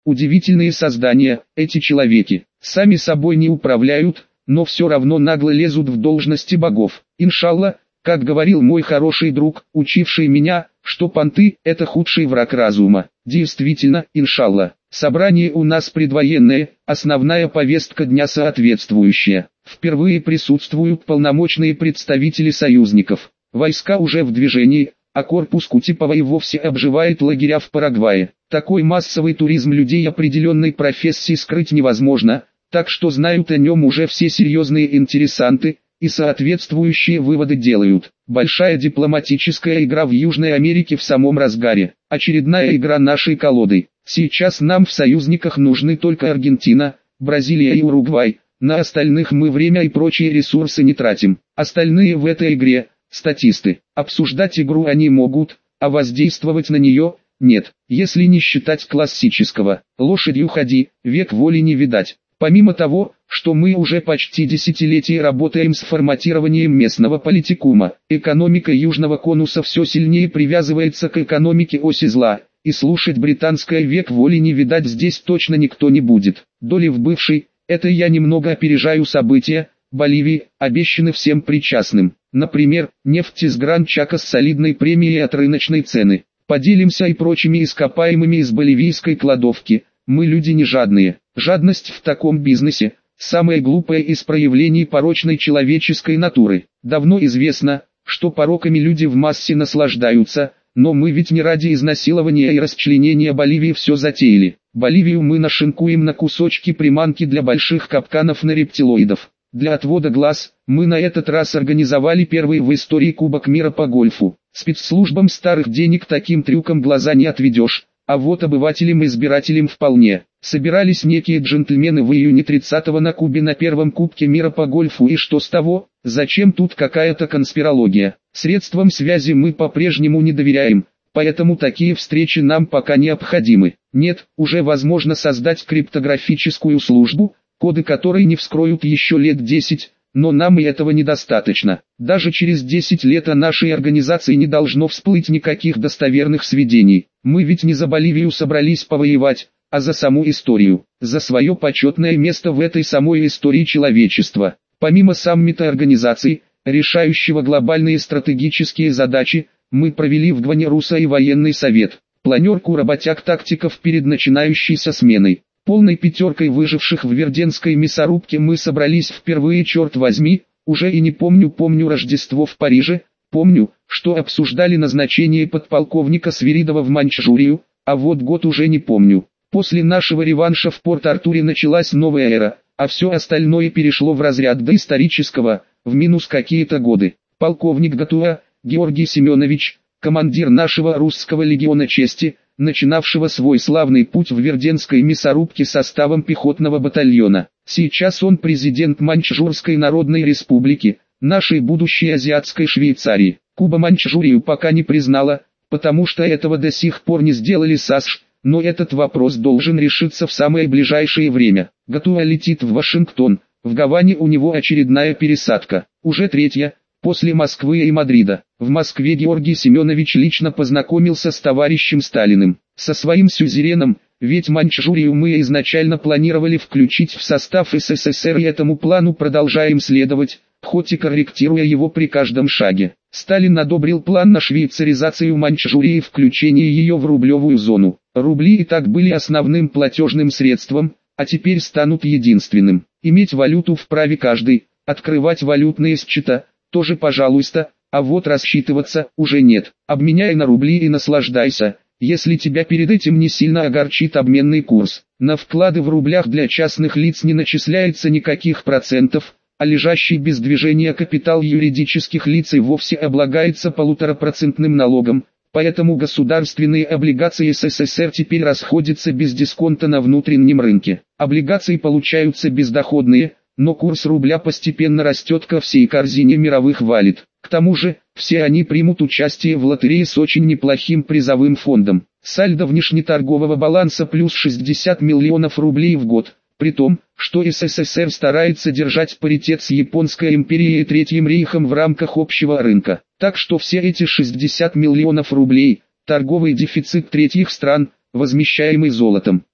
Удивительные создания, эти человеки, сами собой не управляют, но все равно нагло лезут в должности богов. Иншалла, как говорил мой хороший друг, учивший меня, что понты – это худший враг разума. Действительно, иншалла. Собрание у нас предвоенное, основная повестка дня соответствующая. Впервые присутствуют полномочные представители союзников. Войска уже в движении, а корпус Кутепова и вовсе обживает лагеря в Парагвае. Такой массовый туризм людей определенной профессии скрыть невозможно, так что знают о нем уже все серьезные интересанты, и соответствующие выводы делают. Большая дипломатическая игра в Южной Америке в самом разгаре. Очередная игра нашей колоды. Сейчас нам в союзниках нужны только Аргентина, Бразилия и Уругвай. На остальных мы время и прочие ресурсы не тратим. Остальные в этой игре – статисты. Обсуждать игру они могут, а воздействовать на нее – нет. Если не считать классического «лошадью ходи, век воли не видать». Помимо того, что мы уже почти десятилетие работаем с форматированием местного политикума, экономика Южного конуса все сильнее привязывается к экономике оси зла, и слушать британское век воли не видать здесь точно никто не будет. Доли в бывшей, это я немного опережаю события, Боливии, обещаны всем причастным. Например, нефть из Гран-Чака с солидной премией от рыночной цены. Поделимся и прочими ископаемыми из боливийской кладовки. Мы люди не жадные. Жадность в таком бизнесе – самое глупое из проявлений порочной человеческой натуры. Давно известно, что пороками люди в массе наслаждаются, но мы ведь не ради изнасилования и расчленения Боливии все затеяли. Боливию мы нашинкуем на кусочки приманки для больших капканов на рептилоидов. Для отвода глаз, мы на этот раз организовали первый в истории Кубок мира по гольфу. Спецслужбам старых денег таким трюком глаза не отведешь. А вот обывателям-избирателям вполне. Собирались некие джентльмены в июне 30-го на Кубе на первом Кубке мира по гольфу, и что с того? Зачем тут какая-то конспирология? Средствам связи мы по-прежнему не доверяем, поэтому такие встречи нам пока необходимы. Нет, уже возможно создать криптографическую службу, коды которой не вскроют еще лет 10, но нам и этого недостаточно. Даже через 10 лет о нашей организации не должно всплыть никаких достоверных сведений. Мы ведь не за Боливию собрались повоевать, а за саму историю, за свое почетное место в этой самой истории человечества. Помимо саммита организаций, решающего глобальные стратегические задачи, мы провели в Гванеруса и военный совет, планерку работяг-тактиков перед начинающейся сменой. Полной пятеркой выживших в Верденской мясорубке мы собрались впервые, черт возьми, уже и не помню Рождество в Париже, помню, что обсуждали назначение подполковника Свиридова в Маньчжурию, а вот год уже не помню. После нашего реванша в Порт-Артуре началась новая эра, а все остальное перешло в разряд доисторического, в минус какие-то годы. Полковник Гатуа, Георгий Семенович, командир нашего русского легиона чести, начинавшего свой славный путь в Верденской мясорубке составом пехотного батальона. Сейчас он президент Маньчжурской Народной Республики, нашей будущей азиатской Швейцарии. Куба Маньчжурию пока не признала, потому что этого до сих пор не сделали САСШ, но этот вопрос должен решиться в самое ближайшее время. Гатуа летит в Вашингтон, в Гаване у него очередная пересадка, уже третья, после Москвы и Мадрида. В Москве Георгий Семенович лично познакомился с товарищем Сталиным, со своим сюзереном, ведь Маньчжурию мы изначально планировали включить в состав СССР и этому плану продолжаем следовать, хоть и корректируя его при каждом шаге. Сталин одобрил план на швейцаризацию Маньчжурии и включение ее в рублевую зону. Рубли и так были основным платежным средством, а теперь станут единственным. Иметь валюту вправе каждый, открывать валютные счета – тоже пожалуйста, а вот рассчитываться уже нет. Обменяй на рубли и наслаждайся, если тебя перед этим не сильно огорчит обменный курс. На вклады в рублях для частных лиц не начисляется никаких процентов, а лежащий без движения капитал юридических лиц и вовсе облагается 1,5% налогом, поэтому государственные облигации СССР теперь расходятся без дисконта на внутреннем рынке. Облигации получаются бездоходные, но курс рубля постепенно растет ко всей корзине мировых валют. К тому же, все они примут участие в лотерее с очень неплохим призовым фондом. Сальдо внешнеторгового баланса плюс 60 миллионов рублей в год, при том, что СССР старается держать паритет с Японской империей и Третьим рейхом в рамках общего рынка. Так что все эти 60 миллионов рублей – торговый дефицит третьих стран, возмещаемый золотом.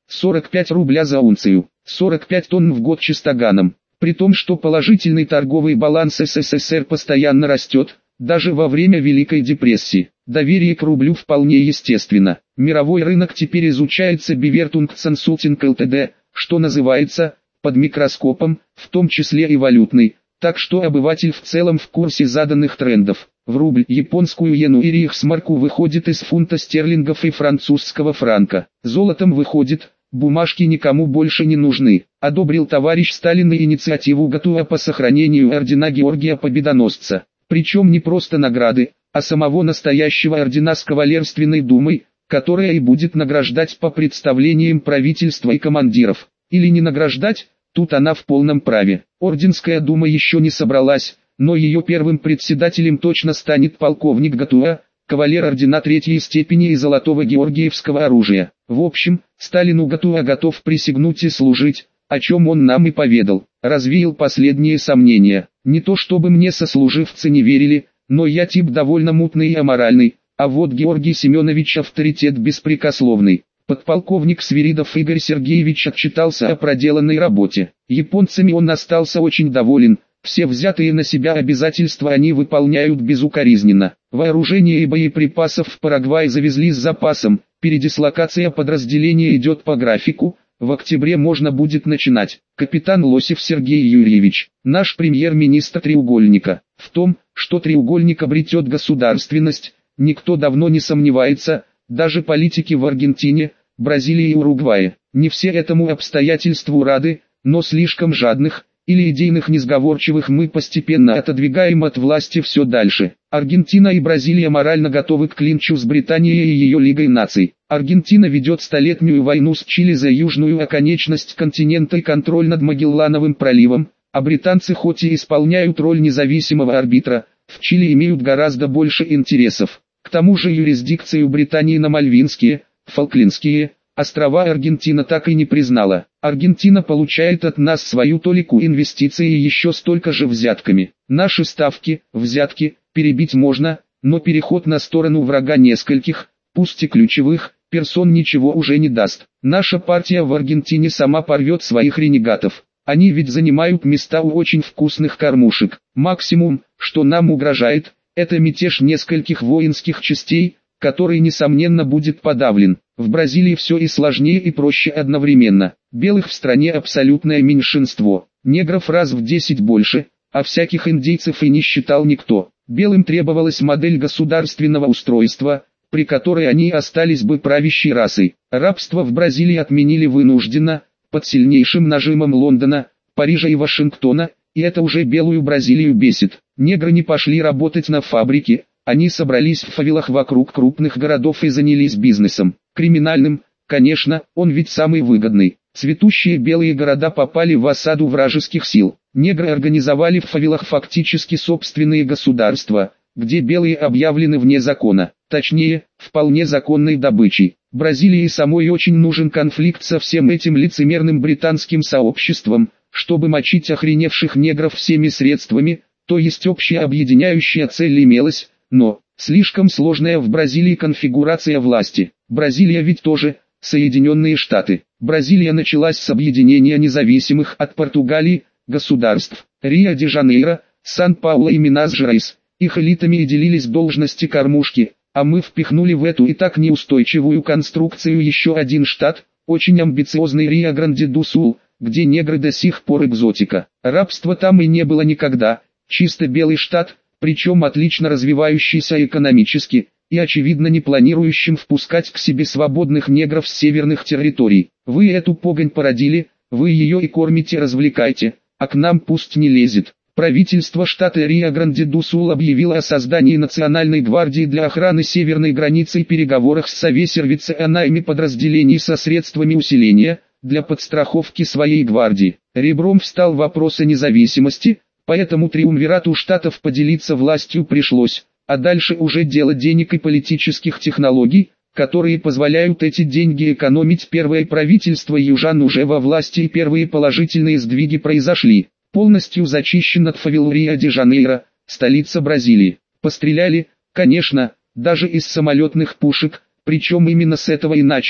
45 рубля за унцию, 45 тонн в год чистоганом. При том, что положительный торговый баланс СССР постоянно растет, даже во время Великой депрессии. Доверие к рублю вполне естественно. Мировой рынок теперь изучается Bewertung Consulting Ltd, что называется, под микроскопом, в том числе и валютный, так что обыватель в целом в курсе заданных трендов. В рубль, японскую иену и рейхсмарку выходит из фунта стерлингов и французского франка. Золотом выходит, бумажки никому больше не нужны. Одобрил товарищ Сталин инициативу ГАТУ по сохранению ордена Георгия Победоносца. Причем не просто награды, а самого настоящего ордена с кавалерственной думой, которая и будет награждать по представлениям правительства и командиров. Или не награждать, тут она в полном праве. Орденская дума еще не собралась, но ее первым председателем точно станет полковник ГАТУ, кавалер ордена третьей степени и золотого георгиевского оружия. В общем, Сталину ГАТУ готов присягнуть и служить, о чем он нам и поведал. Развеял последние сомнения. Не то чтобы мне сослуживцы не верили, но я тип довольно мутный и аморальный, а вот Георгий Семенович авторитет беспрекословный. Подполковник Свиридов Игорь Сергеевич отчитался о проделанной работе. Японцами он остался очень доволен, все взятые на себя обязательства они выполняют безукоризненно. Вооружение и боеприпасов в Парагвай завезли с запасом, передислокация подразделения идет по графику, в октябре можно будет начинать. Капитан Лосев Сергей Юрьевич, наш премьер-министр треугольника. В том, что треугольник обретет государственность, никто давно не сомневается, даже политики в Аргентине, Бразилии и Уругвае. Не все этому обстоятельству рады, но слишком жадных или идейных несговорчивых мы постепенно отодвигаем от власти все дальше. Аргентина и Бразилия морально готовы к клинчу с Британией и ее Лигой наций. Аргентина ведет столетнюю войну с Чили за южную оконечность континента и контроль над Магеллановым проливом, а британцы хоть и исполняют роль независимого арбитра, в Чили имеют гораздо больше интересов. К тому же юрисдикцию Британии на Мальвинские, Фолклендские острова Аргентина так и не признала. Аргентина получает от нас свою толику инвестиций и еще столько же взятками. Наши ставки, взятки, перебить можно, но переход на сторону врага нескольких, пусть и ключевых, персон ничего уже не даст. Наша партия в Аргентине сама порвет своих ренегатов. Они ведь занимают места у очень вкусных кормушек. Максимум, что нам угрожает, это мятеж нескольких воинских частей, который несомненно будет подавлен. В Бразилии все и сложнее и проще одновременно. Белых в стране абсолютное меньшинство, негров раз в 10 больше, а всяких индейцев и не считал никто. Белым требовалась модель государственного устройства, при которой они остались бы правящей расой. Рабство в Бразилии отменили вынужденно, под сильнейшим нажимом Лондона, Парижа и Вашингтона, и это уже белую Бразилию бесит. Негры не пошли работать на фабрике, они собрались в фавелах вокруг крупных городов и занялись бизнесом. Криминальным, конечно, он ведь самый выгодный. Цветущие белые города попали в осаду вражеских сил. Негры организовали в фавелах фактически собственные государства, где белые объявлены вне закона. Точнее, вполне законной добычей. Бразилии самой очень нужен конфликт со всем этим лицемерным британским сообществом, чтобы мочить охреневших негров всеми средствами, то есть общая объединяющая цель имелась, но слишком сложная в Бразилии конфигурация власти. Бразилия ведь тоже Соединенные Штаты. Бразилия началась с объединения независимых от Португалии государств Рио-де-Жанейро, Сан-Пауло и Минас-Жерайс. Их элитами и делились должности кормушки, а мы впихнули в эту и так неустойчивую конструкцию еще один штат, очень амбициозный Рио-Гранди-ду-Сул, где негры до сих пор экзотика. Рабства там и не было никогда, чисто белый штат, причем отлично развивающийся экономически, и очевидно не планирующим впускать к себе свободных негров с северных территорий. Вы эту погонь породили, вы ее и кормите, развлекайте, а к нам пусть не лезет. Правительство штата Рио-Гранди-ду-Сул объявило о создании Национальной гвардии для охраны северной границы и переговорах с Совесервице о найме подразделений со средствами усиления, для подстраховки своей гвардии. Ребром встал вопрос о независимости, поэтому триумвирату штатов поделиться властью пришлось, а дальше уже дело денег и политических технологий, которые позволяют эти деньги экономить. Первое правительство южан уже во власти и первые положительные сдвиги произошли. Полностью зачищен от фавел Рио-де-Жанейро, столица Бразилии. Постреляли, конечно, даже из самолетных пушек, причем именно с этого и начали,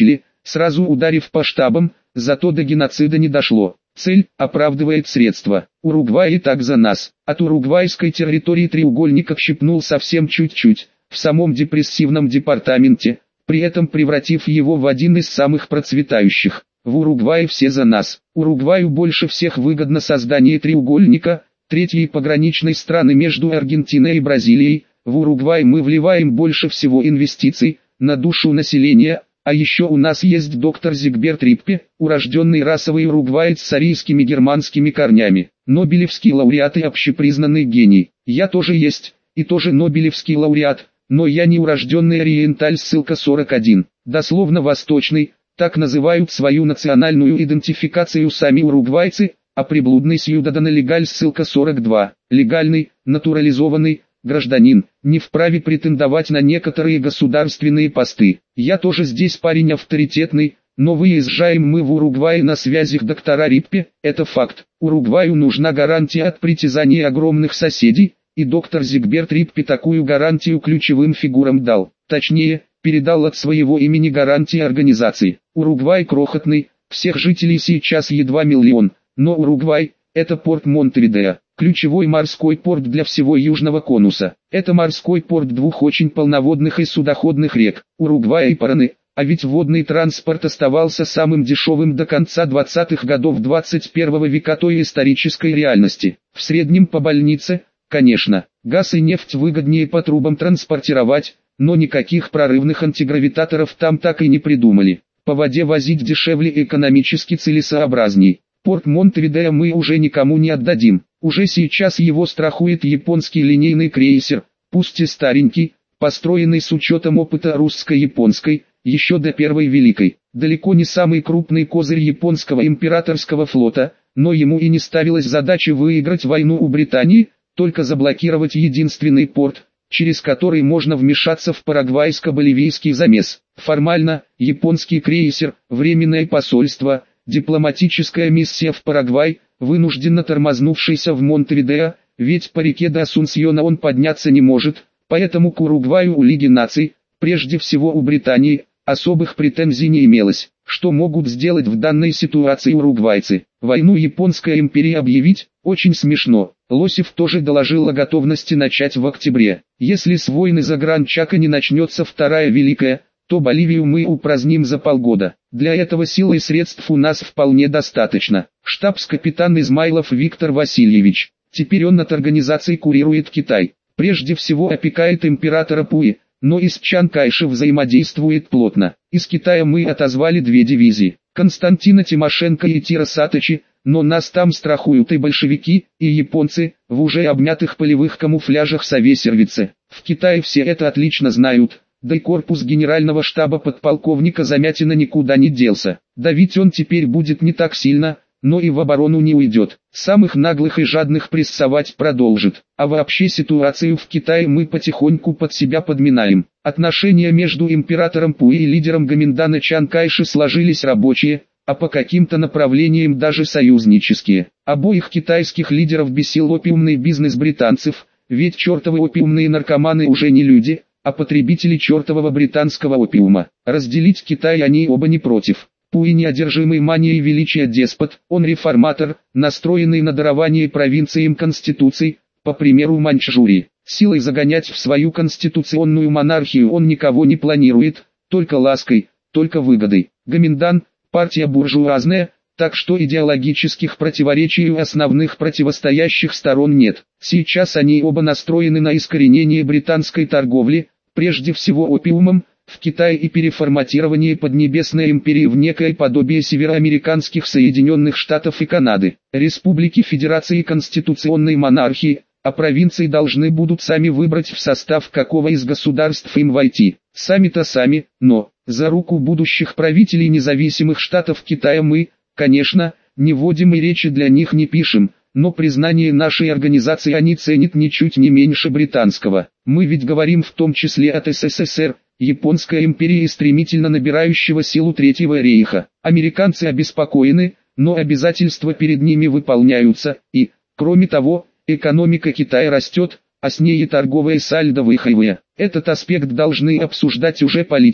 сразу ударив по штабам, зато до геноцида не дошло. Цель оправдывает средства. Уругвай и так за нас. От уругвайской территории треугольник отщипнул совсем чуть-чуть, в самом депрессивном департаменте, при этом превратив его в один из самых процветающих. В Уругвае все за нас. Уругваю больше всех выгодно создание треугольника, третьей пограничной страны между Аргентиной и Бразилией. В Уругвай мы вливаем больше всего инвестиций, на душу населения, а еще у нас есть доктор Зигберт Риппе, урожденный расовый уругваец с арийскими германскими корнями, Нобелевский лауреат и общепризнанный гений. Я тоже есть, и тоже Нобелевский лауреат, но я не урожденный ориенталь, ссылка 41, дословно восточный, так называют свою национальную идентификацию сами уругвайцы, а приблудный сьюдадана легаль, ссылка 42, легальный, натурализованный, гражданин, не вправе претендовать на некоторые государственные посты. Я тоже здесь парень авторитетный, но выезжаем мы в Уругвай на связях доктора Риппе, это факт. Уругваю нужна гарантия от притязаний огромных соседей, и доктор Зигберт Риппе такую гарантию ключевым фигурам дал. Точнее, передал от своего имени гарантии организации. Уругвай крохотный, всех жителей сейчас едва миллион, но Уругвай – это порт Монтевидео, ключевой морской порт для всего Южного конуса. Это морской порт двух очень полноводных и судоходных рек – Уругвая и Параны, а ведь водный транспорт оставался самым дешевым до конца 20-х годов 21 века той исторической реальности. В среднем по больнице, конечно, газ и нефть выгоднее по трубам транспортировать, но никаких прорывных антигравитаторов там так и не придумали. По воде возить дешевле и экономически целесообразней. Порт Монтевидео мы уже никому не отдадим. Уже сейчас его страхует японский линейный крейсер, пусть и старенький, построенный с учетом опыта русско-японской, еще до Первой Великой. Далеко не самый крупный козырь японского императорского флота, но ему и не ставилась задача выиграть войну у Британии, только заблокировать единственный порт, через который можно вмешаться в парагвайско-боливийский замес. Формально, японский крейсер, временное посольство, дипломатическая миссия в Парагвай, вынужденно тормознувшийся в Монтевидео, ведь по реке до Асунсьона он подняться не может, поэтому к Уругваю у Лиги наций, прежде всего у Британии, особых претензий не имелось. Что могут сделать в данной ситуации уругвайцы? Войну Японская империя объявить? Очень смешно. Лосев тоже доложил о готовности начать в октябре. Если с войны за Гран-Чако не начнется Вторая Великая, то Боливию мы упраздним за полгода. Для этого сил и средств у нас вполне достаточно. Штабс-капитан Измайлов Виктор Васильевич. Теперь он от организации курирует Китай. Прежде всего опекает императора Пуи, но и с Чан Кайши взаимодействует плотно. Из Китая мы отозвали 2 дивизии, Константина Тимошенко и Тира Саточи, но нас там страхуют и большевики, и японцы, в уже обмятых полевых камуфляжах сове-сервице. В Китае все это отлично знают, да и корпус генерального штаба подполковника Замятина никуда не делся. Давить он теперь будет не так сильно, но и в оборону не уйдет. Самых наглых и жадных прессовать продолжит. А вообще ситуацию в Китае мы потихоньку под себя подминаем. Отношения между императором Пуи и лидером Гоминдана Чан Кайши сложились рабочие, а по каким-то направлениям даже союзнические. Обоих китайских лидеров бесил опиумный бизнес британцев, ведь чертовы опиумные наркоманы уже не люди, а потребители чертового британского опиума. Разделить Китай они оба не против. Пуи неодержимый манией величия деспот, он реформатор, настроенный на дарование провинциям конституций, по примеру Маньчжурии. Силой загонять в свою конституционную монархию он никого не планирует, только лаской, только выгодой. Гоминдан – партия буржуазная, так что идеологических противоречий у основных противостоящих сторон нет. Сейчас они оба настроены на искоренение британской торговли, прежде всего опиумом, в Китае и переформатирование Поднебесной империи в некое подобие североамериканских Соединенных Штатов и Канады. Республики Федерации конституционной монархии, а провинции должны будут сами выбрать, в состав какого из государств им войти. Сами-то сами, но за руку будущих правителей независимых штатов Китая мы, конечно, не вводим и речи для них не пишем, но признание нашей организации они ценят ничуть не меньше британского. Мы ведь говорим в том числе от СССР, Японская империя и стремительно набирающего силу Третьего рейха. Американцы обеспокоены, но обязательства перед ними выполняются, и, кроме того, экономика Китая растет, а с ней и торговые сальдо выхаивая. Этот аспект должны обсуждать уже политики,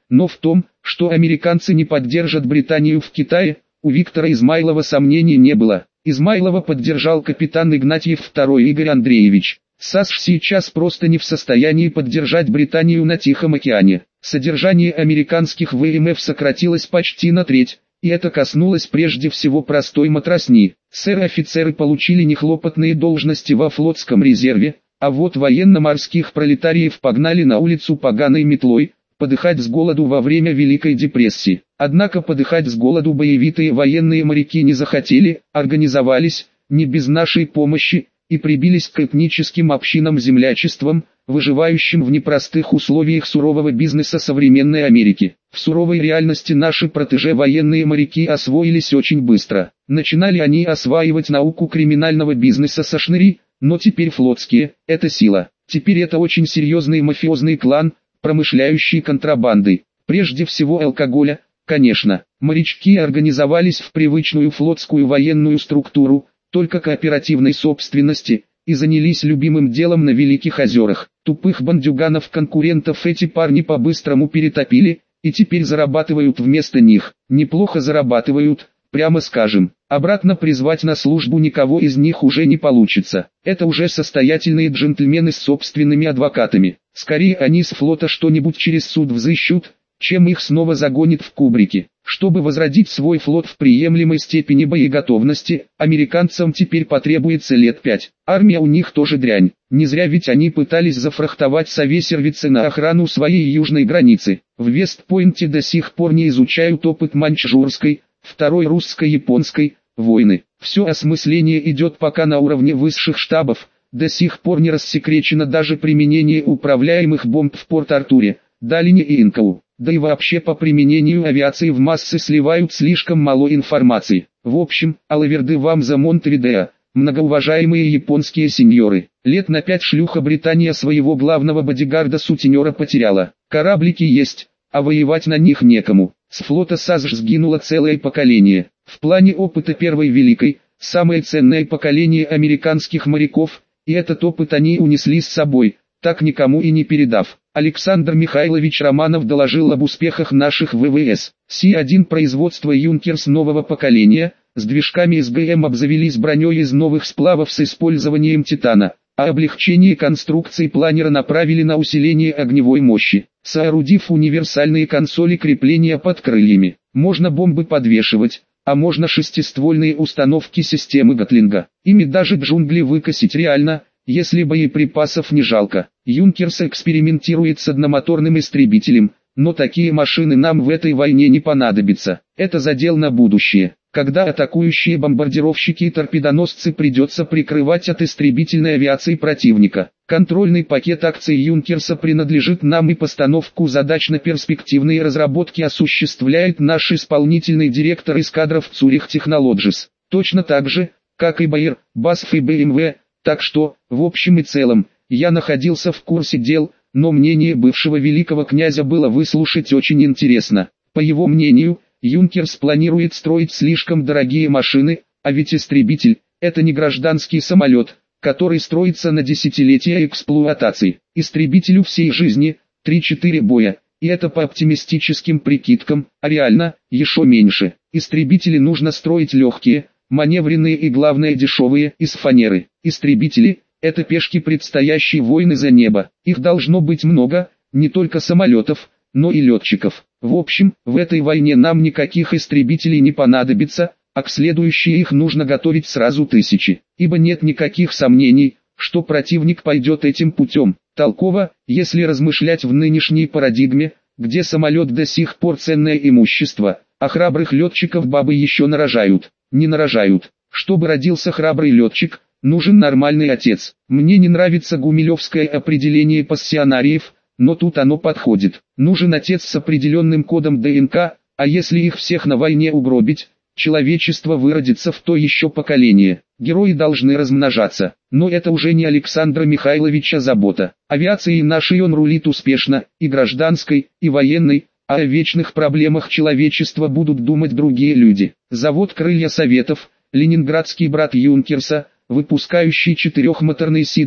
но в том, что американцы не поддержат Британию в Китае, у Виктора Измайлова сомнений не было. Измайлова поддержал капитан Игнатьев II Игорь Андреевич. САСШ сейчас просто не в состоянии поддержать Британию на Тихом океане. Содержание американских ВМФ сократилось почти на треть, и это коснулось прежде всего простой матросни. Сэры-офицеры получили нехлопотные должности во флотском резерве, а вот военно-морских пролетариев погнали на улицу поганой метлой, подыхать с голоду во время Великой депрессии. Однако подыхать с голоду боевитые военные моряки не захотели, организовались, не без нашей помощи, и прибились к этническим общинам-землячествам, выживающим в непростых условиях сурового бизнеса современной Америки. В суровой реальности наши протеже военные моряки освоились очень быстро. Начинали они осваивать науку криминального бизнеса со шныри, но теперь флотские – это сила. Теперь это очень серьезный мафиозный клан, промышляющий контрабандой. Прежде всего алкоголя, конечно. Морячки организовались в привычную флотскую военную структуру, только кооперативной собственности, и занялись любимым делом на Великих озерах. Тупых бандюганов-конкурентов эти парни по-быстрому перетопили, и теперь зарабатывают вместо них. Неплохо зарабатывают, прямо скажем. Обратно призвать на службу никого из них уже не получится. Это уже состоятельные джентльмены с собственными адвокатами. Скорее они с флота что-нибудь через суд взыщут, чем их снова загонит в кубрики. Чтобы возродить свой флот в приемлемой степени боеготовности, американцам теперь потребуется лет 5. Армия у них тоже дрянь. Не зря ведь они пытались зафрахтовать совесервицы на охрану своей южной границы. В Вестпойнте до сих пор не изучают опыт маньчжурской, второй русско-японской войны. Все осмысление идет пока на уровне высших штабов. До сих пор не рассекречено даже применение управляемых бомб в Порт-Артуре, Далине и Инкоу. Да и вообще по применению авиации в массы сливают слишком мало информации. В общем, алаверды вам за Монтевидео, многоуважаемые японские сеньоры. Лет на 5 шлюха Британия своего главного бодигарда-сутенера потеряла. Кораблики есть, а воевать на них некому. С флота САСШ сгинуло целое поколение. В плане опыта Первой Великой, самое ценное поколение американских моряков, и этот опыт они унесли с собой, так никому и не передав. Александр Михайлович Романов доложил об успехах наших ВВС. Си-1 производства «Юнкерс» нового поколения, с движками СГМ обзавелись броней из новых сплавов с использованием титана, а облегчение конструкции планера направили на усиление огневой мощи, соорудив универсальные консоли крепления под крыльями. Можно бомбы подвешивать, а можно шестиствольные установки системы Гатлинга. Ими даже джунгли выкосить реально, если боеприпасов не жалко. Юнкерс экспериментирует с одномоторным истребителем, но такие машины нам в этой войне не понадобятся. Это задел на будущее, когда атакующие бомбардировщики и торпедоносцы придется прикрывать от истребительной авиации противника. Контрольный пакет акций Юнкерса принадлежит нам, и постановку задач на перспективные разработки осуществляет наш исполнительный директор эскадров Zurich Technologies. Точно так же, как и Bayer, BASF и BMW. Так что, в общем и целом, я находился в курсе дел, но мнение бывшего великого князя было выслушать очень интересно. По его мнению, Юнкерс планирует строить слишком дорогие машины, а ведь истребитель – это не гражданский самолет, который строится на десятилетия эксплуатации. Истребителю всей жизни – 3-4 боя, и это по оптимистическим прикидкам, а реально – еще меньше. Истребители нужно строить легкие, маневренные и главное дешевые, из фанеры. Истребители – это пешки предстоящей войны за небо. Их должно быть много, не только самолетов, но и летчиков. В общем, в этой войне нам никаких истребителей не понадобится, а к следующей их нужно готовить сразу тысячи. Ибо нет никаких сомнений, что противник пойдет этим путем. Толково, если размышлять в нынешней парадигме, где самолет до сих пор ценное имущество, а храбрых летчиков бабы еще нарожают. Не нарожают. Чтобы родился храбрый летчик, нужен нормальный отец. Мне не нравится гумилевское определение пассионариев, но тут оно подходит. Нужен отец с определенным кодом ДНК, а если их всех на войне угробить, человечество выродится в то еще поколение. Герои должны размножаться. Но это уже не Александра Михайловича забота. Авиацией нашей он рулит успешно, и гражданской, и военной, а о вечных проблемах человечества будут думать другие люди. Завод «Крылья Советов», ленинградский брат Юнкерса, выпускающий четырехмоторный Си-2,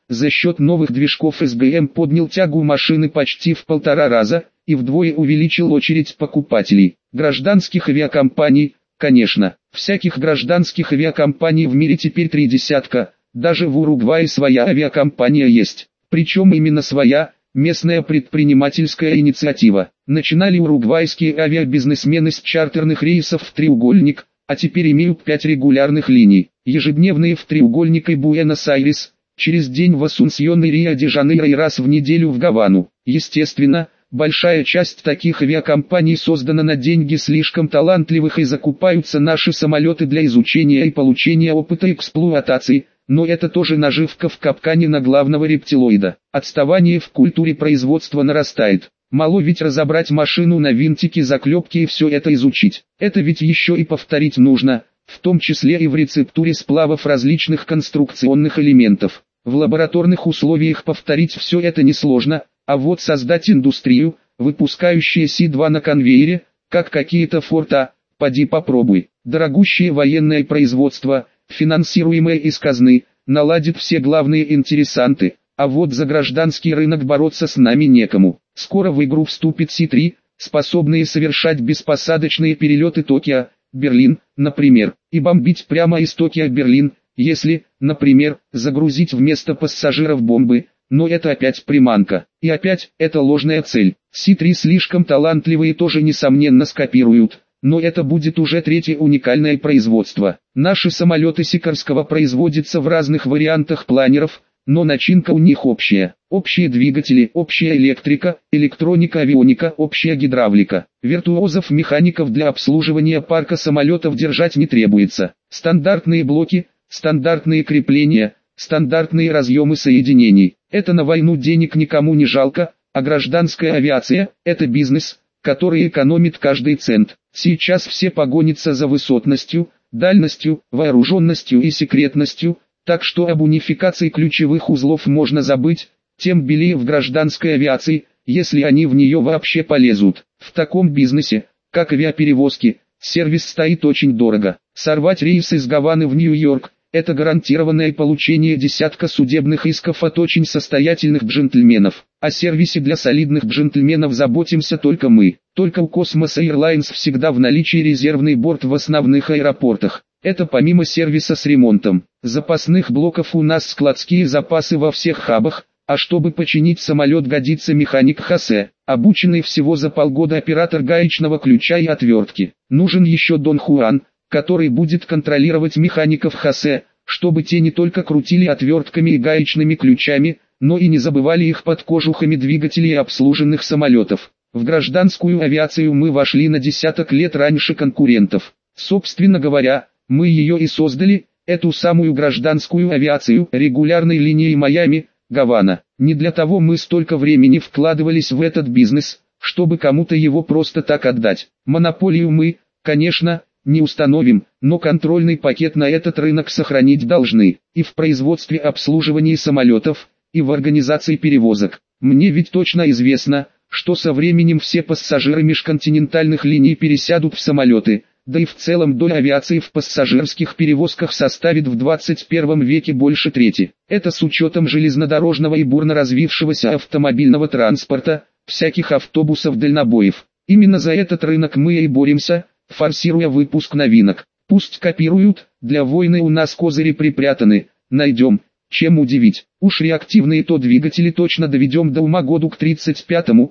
за счет новых движков СГМ поднял тягу машины почти в 1,5 раза и вдвое увеличил очередь покупателей. Гражданских авиакомпаний, конечно, всяких гражданских авиакомпаний в мире теперь 3 десятка, даже в Уругвае своя авиакомпания есть, причем именно своя, местная предпринимательская инициатива. Начинали уругвайские авиабизнесмены с чартерных рейсов в треугольник, а теперь имеют 5 регулярных линий, ежедневные в треугольник и Буэнос-Айрес, через день в Асунсьон и Рио-де-Жанейро и раз в неделю в Гавану. Естественно, большая часть таких авиакомпаний создана на деньги слишком талантливых и закупаются наши самолеты для изучения и получения опыта эксплуатации, но это тоже наживка в капкане на главного рептилоида. Отставание в культуре производства нарастает. Мало ведь разобрать машину на винтики, заклепки и все это изучить. Это ведь еще и повторить нужно, в том числе и в рецептуре сплавов различных конструкционных элементов. В лабораторных условиях повторить все это несложно, а вот создать индустрию, выпускающую Си-2 на конвейере, как какие-то Форта, поди попробуй. Дорогущее военное производство, финансируемое из казны, наладит все главные интересанты, а вот за гражданский рынок бороться с нами некому. Скоро в игру вступит Си-3, способные совершать беспосадочные перелеты Токио, Берлин, например, и бомбить прямо из Токио Берлин, если, например, загрузить вместо пассажиров бомбы, но это опять приманка. И опять, это ложная цель. Си-3 слишком талантливые тоже несомненно скопируют, но это будет уже третье уникальное производство. Наши самолеты Сикорского производятся в разных вариантах планеров, но начинка у них общая. Общие двигатели, общая электрика, электроника, авионика, общая гидравлика. Виртуозов-механиков для обслуживания парка самолетов держать не требуется. Стандартные блоки, стандартные крепления, стандартные разъемы соединений. Это на войну денег никому не жалко, а гражданская авиация – это бизнес, который экономит каждый цент. Сейчас все погонятся за высотностью, дальностью, вооруженностью и секретностью, так что об унификации ключевых узлов можно забыть, тем белее в гражданской авиации, если они в нее вообще полезут. В таком бизнесе, как авиаперевозки, сервис стоит очень дорого. Сорвать рейс из Гаваны в Нью-Йорк – это гарантированное получение десятка судебных исков от очень состоятельных джентльменов. О сервисе для солидных джентльменов заботимся только мы. Только у Cosmos Airlines всегда в наличии резервный борт в основных аэропортах. Это помимо сервиса с ремонтом. Запасных блоков у нас складские запасы во всех хабах, а чтобы починить самолет годится механик Хосе, обученный всего за полгода оператор гаечного ключа и отвертки. Нужен еще Дон Хуан, который будет контролировать механиков Хосе, чтобы те не только крутили отвертками и гаечными ключами, но и не забывали их под кожухами двигателей и обслуженных самолетов. В гражданскую авиацию мы вошли на десяток лет раньше конкурентов. Собственно говоря, мы ее и создали, эту самую гражданскую авиацию, регулярной линией Майами, Гавана. Не для того мы столько времени вкладывались в этот бизнес, чтобы кому-то его просто так отдать. Монополию мы, конечно, не установим, но контрольный пакет на этот рынок сохранить должны, и в производстве обслуживания самолетов, и в организации перевозок. Мне ведь точно известно, что со временем все пассажиры межконтинентальных линий пересядут в самолеты, да и в целом доля авиации в пассажирских перевозках составит в 21 веке больше трети. Это с учетом железнодорожного и бурно развившегося автомобильного транспорта, всяких автобусов-дальнобоев. Именно за этот рынок мы и боремся, форсируя выпуск новинок. Пусть копируют, для войны у нас козыри припрятаны, найдем, чем удивить. Уж реактивные то двигатели точно доведем до ума году к 35-му,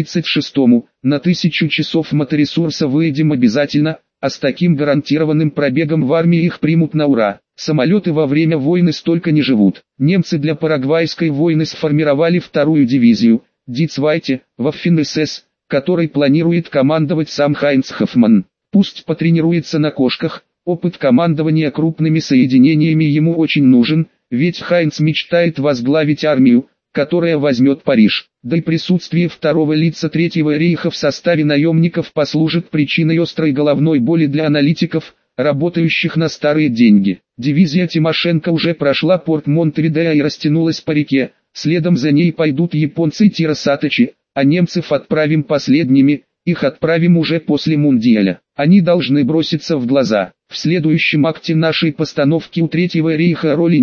36-му, на 1000 часов моторесурса выедем обязательно, а с таким гарантированным пробегом в армии их примут на ура. Самолеты во время войны столько не живут. Немцы для парагвайской войны сформировали вторую дивизию, Дицвайте, Waffen-СС, которой планирует командовать сам Хайнц Хоффман. Пусть потренируется на кошках, опыт командования крупными соединениями ему очень нужен, ведь Хайнц мечтает возглавить армию, которая возьмет Париж. Да и присутствие второго лица Третьего рейха в составе наемников послужит причиной острой головной боли для аналитиков, работающих на старые деньги. Дивизия Тимошенко уже прошла порт Монтевидео и растянулась по реке, следом за ней пойдут японцы и Тирасаточи, а немцев отправим последними, их отправим уже после Мундиаля. Они должны броситься в глаза. В следующем акте нашей постановки у Третьего рейха роли нет,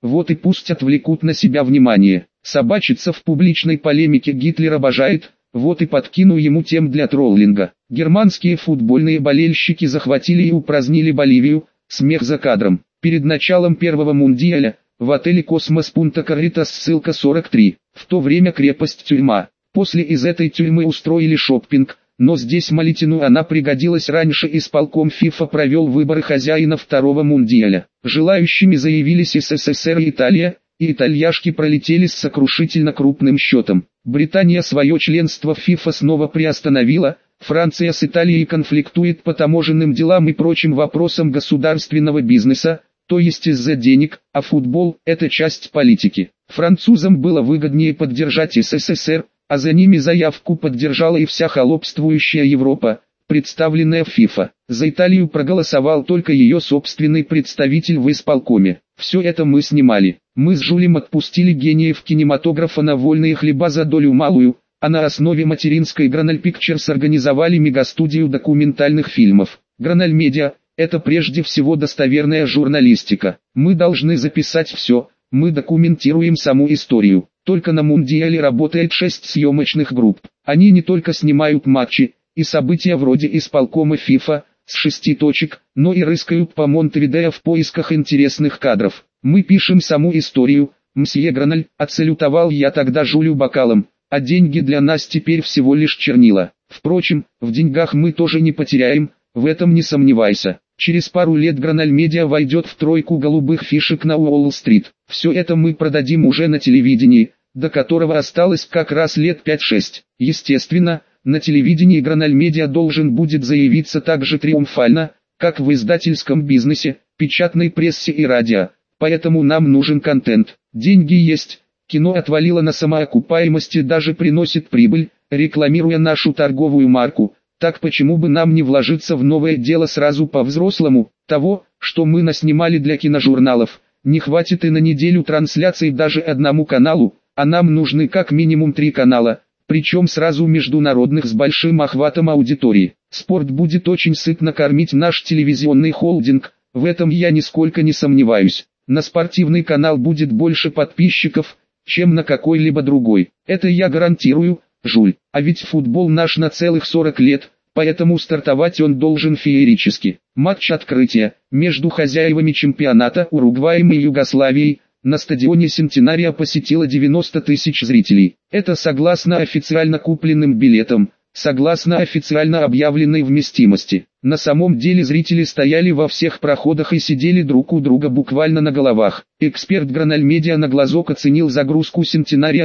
вот и пусть отвлекут на себя внимание. Собачиться в публичной полемике Гитлер обожает, вот и подкину ему тем для троллинга. Германские футбольные болельщики захватили и упразднили Боливию, смех за кадром. Перед началом первого мундиаля, в отеле «Космос Пунта-Каритас» ссылка 43. В то время крепость-тюрьма. После из этой тюрьмы устроили шоппинг, но здесь Молитину она пригодилась раньше. Исполком ФИФА провел выборы хозяина второго мундиаля. Желающими заявились СССР и Италия, и итальяшки пролетели с сокрушительно крупным счетом. Британия свое членство в ФИФА снова приостановила, Франция с Италией конфликтует по таможенным делам и прочим вопросам государственного бизнеса, то есть из-за денег, а футбол – это часть политики. Французам было выгоднее поддержать СССР, а за ними заявку поддержала и вся холопствующая Европа, представленная в ФИФА. За Италию проголосовал только ее собственный представитель в исполкоме. Все это мы снимали. Мы с Жулем отпустили гениев кинематографа на вольные хлеба за долю малую, а на основе материнской Granal Pictures организовали мегастудию документальных фильмов. Granal Media – это прежде всего достоверная журналистика. Мы должны записать все, мы документируем саму историю. Только на Мундиале работает 6 съемочных групп. Они не только снимают матчи и события вроде исполкома FIFA с 6 точек, но и рыскают по Монтевидео в поисках интересных кадров. Мы пишем саму историю, мсье Граналь, отсалютовал я тогда Жюлю бокалом, а деньги для нас теперь всего лишь чернила. Впрочем, в деньгах мы тоже не потеряем, в этом не сомневайся. Через пару лет Granal Media войдет в тройку голубых фишек на Уолл-стрит. Все это мы продадим уже на телевидении, до которого осталось как раз лет 5-6. Естественно, на телевидении Granal Media должен будет заявиться так же триумфально, как в издательском бизнесе, печатной прессе и радио. Поэтому нам нужен контент. Деньги есть, кино отвалило на самоокупаемости, даже приносит прибыль, рекламируя нашу торговую марку. Так почему бы нам не вложиться в новое дело сразу по-взрослому? Того, что мы наснимали для киножурналов, не хватит и на неделю трансляций даже одному каналу, а нам нужны как минимум 3 канала, причем сразу международных с большим охватом аудитории. Спорт будет очень сытно кормить наш телевизионный холдинг, в этом я нисколько не сомневаюсь. На спортивный канал будет больше подписчиков, чем на какой-либо другой. Это я гарантирую, Жуль. А ведь футбол наш на целых 40 лет, поэтому стартовать он должен феерически. Матч открытия между хозяевами чемпионата Уругваем и Югославией на стадионе Сентенария посетило 90 тысяч зрителей. Это согласно официально купленным билетам, согласно официально объявленной вместимости. На самом деле зрители стояли во всех проходах и сидели друг у друга буквально на головах. Эксперт Granal Media на глазок оценил загрузку Сентенария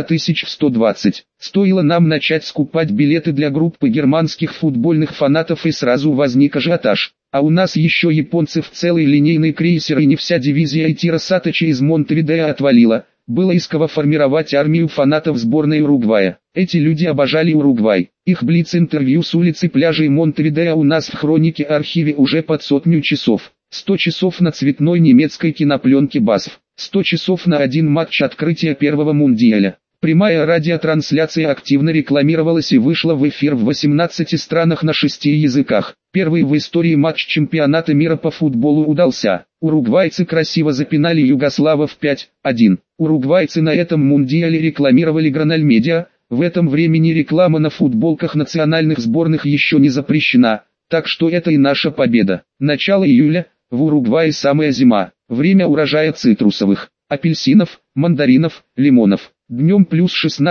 1120. Стоило нам начать скупать билеты для группы германских футбольных фанатов, и сразу возник ажиотаж. А у нас еще японцев целый линейный крейсер, и не вся дивизия Итиро Саточи из Монтевидео отвалила. Было из кого формировать армию фанатов сборной Уругвая. Эти люди обожали Уругвай. Их блиц-интервью с улицы пляжей Монтевидео у нас в хронике-архиве уже под 100 часов. 100 часов на цветной немецкой кинопленке БАСФ. 100 часов на один матч открытия первого мундиаля. Прямая радиотрансляция активно рекламировалась и вышла в эфир в 18 странах на 6 языках. Первый в истории матч чемпионата мира по футболу удался. Уругвайцы красиво запинали югославов 5-1. Уругвайцы на этом мундиале рекламировали Granal Media. В этом времени реклама на футболках национальных сборных еще не запрещена, так что это и наша победа. Начало июля, в Уругвае самая зима, время урожая цитрусовых, апельсинов, мандаринов, лимонов. Днем плюс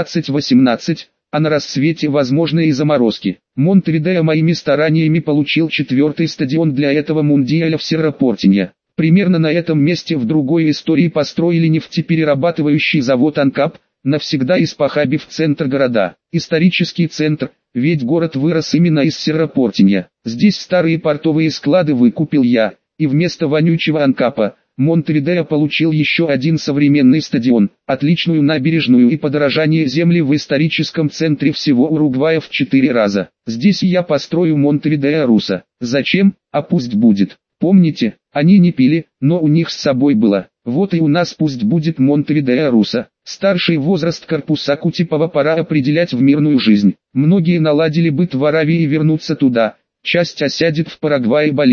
16-18, а на рассвете возможны и заморозки. Монтевидео моими стараниями получил 4-й стадион для этого мундиаля в Серра-Портинья. Примерно на этом месте в другой истории построили нефтеперерабатывающий завод «Анкап», навсегда испохабив центр города. Исторический центр, ведь город вырос именно из Серра-Портинья. Здесь старые портовые склады выкупил я, и вместо вонючего Анкапа Монтевидео получил еще один современный стадион, отличную набережную и подорожание земли в историческом центре всего Уругвая в 4 раза. Здесь я построю Монтевидео Руса. Зачем? А пусть будет. Помните, они не пили, но у них с собой было. Вот и у нас пусть будет Монтевидео Руса. Старший возраст корпуса Кутипова пора определять в мирную жизнь. Многие наладили быт в Аравии и вернутся туда. Часть осядет в Парагвае и Боливии.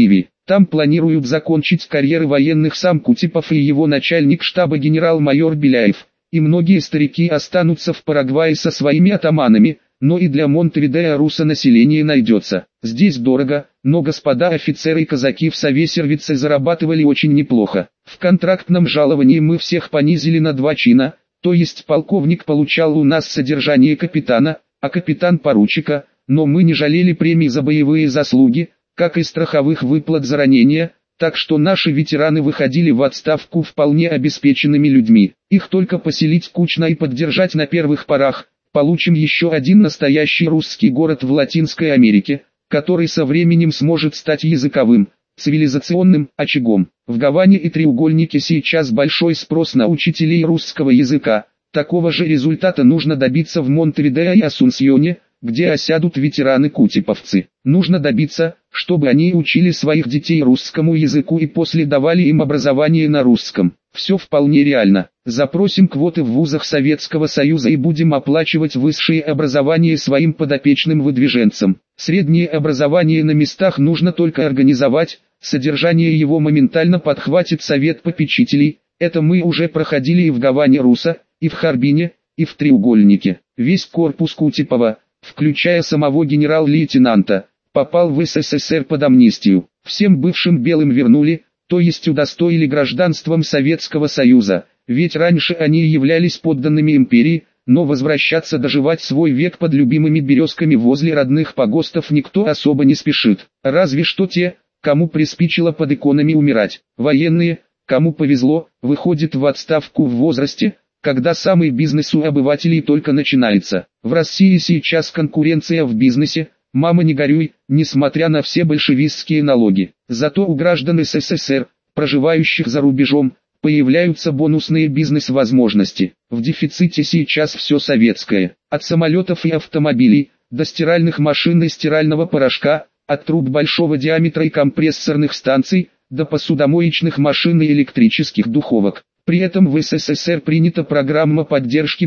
Там планируют закончить карьеры военных сам Кутепов и его начальник штаба генерал-майор Беляев. И многие старики останутся в Парагвае со своими атаманами, но и для Монтевидео Руса население найдется. Здесь дорого, но господа офицеры и казаки в Совесервице зарабатывали очень неплохо. В контрактном жаловании мы всех понизили на 2 чина, то есть полковник получал у нас содержание капитана, а капитан поручика, но мы не жалели премий за боевые заслуги, как и страховых выплат за ранения, так что наши ветераны выходили в отставку вполне обеспеченными людьми. Их только поселить кучно и поддержать на первых порах, получим еще один настоящий русский город в Латинской Америке, который со временем сможет стать языковым, цивилизационным очагом. В Гаване и Треугольнике сейчас большой спрос на учителей русского языка. Такого же результата нужно добиться в Монтевидео и Асунсьоне, где осядут ветераны-кутеповцы. Нужно добиться, чтобы они учили своих детей русскому языку и после давали им образование на русском. Все вполне реально. Запросим квоты в вузах Советского Союза и будем оплачивать высшее образование своим подопечным выдвиженцам. Среднее образование на местах нужно только организовать, содержание его моментально подхватит совет попечителей. Это мы уже проходили и в Гаване Руса, и в Харбине, и в Треугольнике. Весь корпус Кутепова, включая самого генерал-лейтенанта, попал в СССР под амнистию. Всем бывшим белым вернули, то есть удостоили гражданством Советского Союза, ведь раньше они являлись подданными империи, но возвращаться доживать свой век под любимыми березками возле родных погостов никто особо не спешит. Разве что те, кому приспичило под иконами умирать. Военные, кому повезло, выходят в отставку в возрасте, когда самый бизнес у обывателей только начинается. В России сейчас конкуренция в бизнесе, мама не горюй, несмотря на все большевистские налоги. Зато у граждан СССР, проживающих за рубежом, появляются бонусные бизнес-возможности. В дефиците сейчас все советское, от самолетов и автомобилей, до стиральных машин и стирального порошка, от труб большого диаметра и компрессорных станций, до посудомоечных машин и электрических духовок. При этом в СССР принята программа поддержки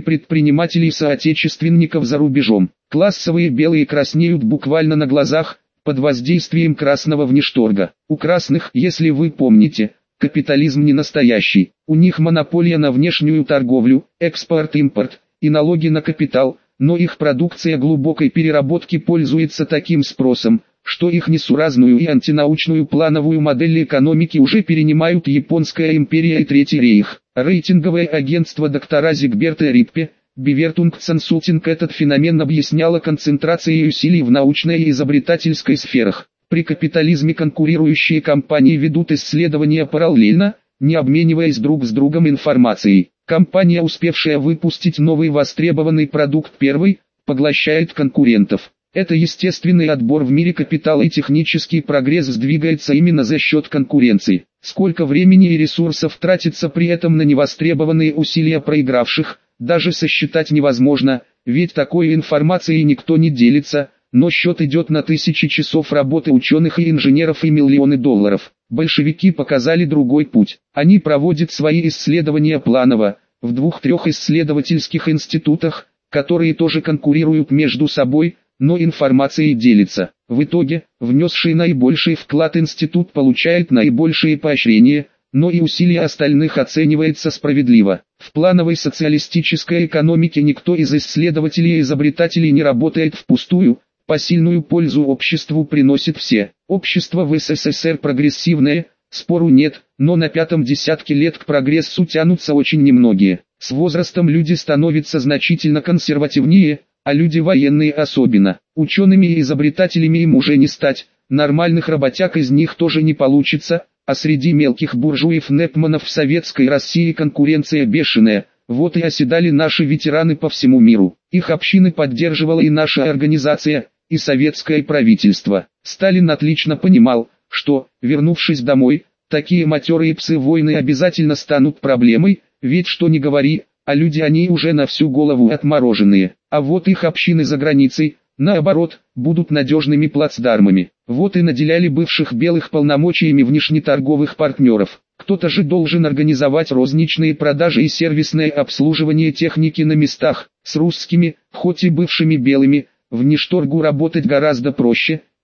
предпринимателей-соотечественников за рубежом. Классовые белые краснеют буквально на глазах, под воздействием красного внешторга. У красных, если вы помните, капитализм не настоящий. У них монополия на внешнюю торговлю, экспорт-импорт и налоги на капитал, но их продукция глубокой переработки пользуется таким спросом, что их несуразную и антинаучную плановую модель экономики уже перенимают Японская империя и Третий рейх. Рейтинговое агентство доктора Зигберта Риппе, Бивертунг Консултинг этот феномен объясняло концентрацией усилий в научной и изобретательской сферах. При капитализме конкурирующие компании ведут исследования параллельно, не обмениваясь друг с другом информацией. Компания, успевшая выпустить новый востребованный продукт первой, поглощает конкурентов. Это естественный отбор в мире капитала, и технический прогресс сдвигается именно за счет конкуренции. Сколько времени и ресурсов тратится при этом на невостребованные усилия проигравших, даже сосчитать невозможно, ведь такой информацией никто не делится, но счет идет на тысячи часов работы ученых и инженеров и миллионы долларов. Большевики показали другой путь. Они проводят свои исследования планово, в 2-3 исследовательских институтах, которые тоже конкурируют между собой, но информацией делится. В итоге, внесший наибольший вклад институт получает наибольшие поощрения, но и усилия остальных оценивается справедливо. В плановой социалистической экономике никто из исследователей и изобретателей не работает впустую, посильную пользу обществу приносит все. Общество в СССР прогрессивное, спору нет, но на 5-м десятке лет к прогрессу тянутся очень немногие. С возрастом люди становятся значительно консервативнее, а люди военные особенно. Учеными и изобретателями им уже не стать, нормальных работяг из них тоже не получится, а среди мелких буржуев-непманов в советской России конкуренция бешеная. Вот и оседали наши ветераны по всему миру. Их общины поддерживала и наша организация, и советское правительство. Сталин отлично понимал, что, вернувшись домой, такие матерые псы-войны обязательно станут проблемой, ведь что ни говори, а люди они уже на всю голову отмороженные. А вот их общины за границей, наоборот, будут надежными плацдармами. Вот и наделяли бывших белых полномочиями внешнеторговых партнеров. Кто-то же должен организовать розничные продажи и сервисное обслуживание техники на местах. С русскими, хоть и бывшими белыми, внешторгу работать гораздо проще,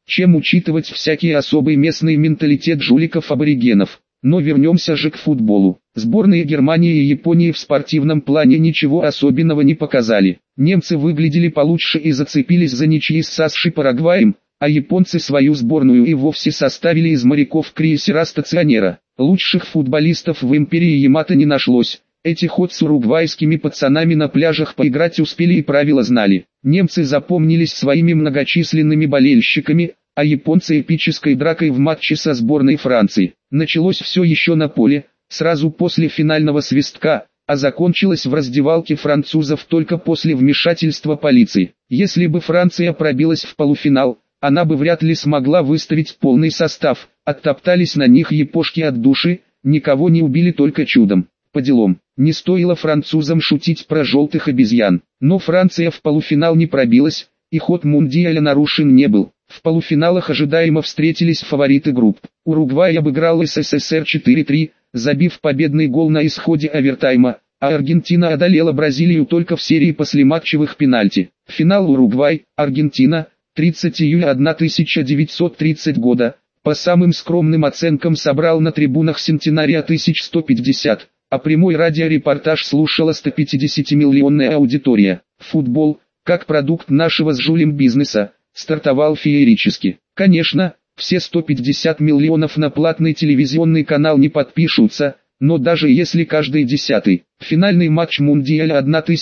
чем учитывать всякий особый местный менталитет жуликов-аборигенов. Но вернемся же к футболу. Сборные Германии и Японии в спортивном плане ничего особенного не показали. Немцы выглядели получше и зацепились за ничьи с САСШ Парагваем, а японцы свою сборную и вовсе составили из моряков крейсера стационера. Лучших футболистов в империи Ямато не нашлось. Эти ход с уругвайскими пацанами на пляжах поиграть успели и правила знали. Немцы запомнились своими многочисленными болельщиками, а японцы эпической дракой в матче со сборной Франции. Началось все еще на поле, сразу после финального свистка, а закончилось в раздевалке французов только после вмешательства полиции. Если бы Франция пробилась в полуфинал, она бы вряд ли смогла выставить полный состав. Оттоптались на них япошки от души, никого не убили только чудом. По делам, не стоило французам шутить про желтых обезьян. Но Франция в полуфинал не пробилась, и ход Мундиаля нарушен не был. В полуфиналах ожидаемо встретились фавориты групп. Уругвай обыграл СССР 4-3, забив победный гол на исходе овертайма, а Аргентина одолела Бразилию только в серии послематчевых пенальти. Финал Уругвай-Аргентина, 30 июля 1930 года, по самым скромным оценкам собрал на трибунах Сентенария 1150, а прямой радиорепортаж слушала 150-миллионная аудитория. Футбол, как продукт нашего с Жулем бизнеса, стартовал феерически. Конечно, все 150 миллионов на платный телевизионный канал не подпишутся, но даже если каждый десятый. Финальный матч Мундиаля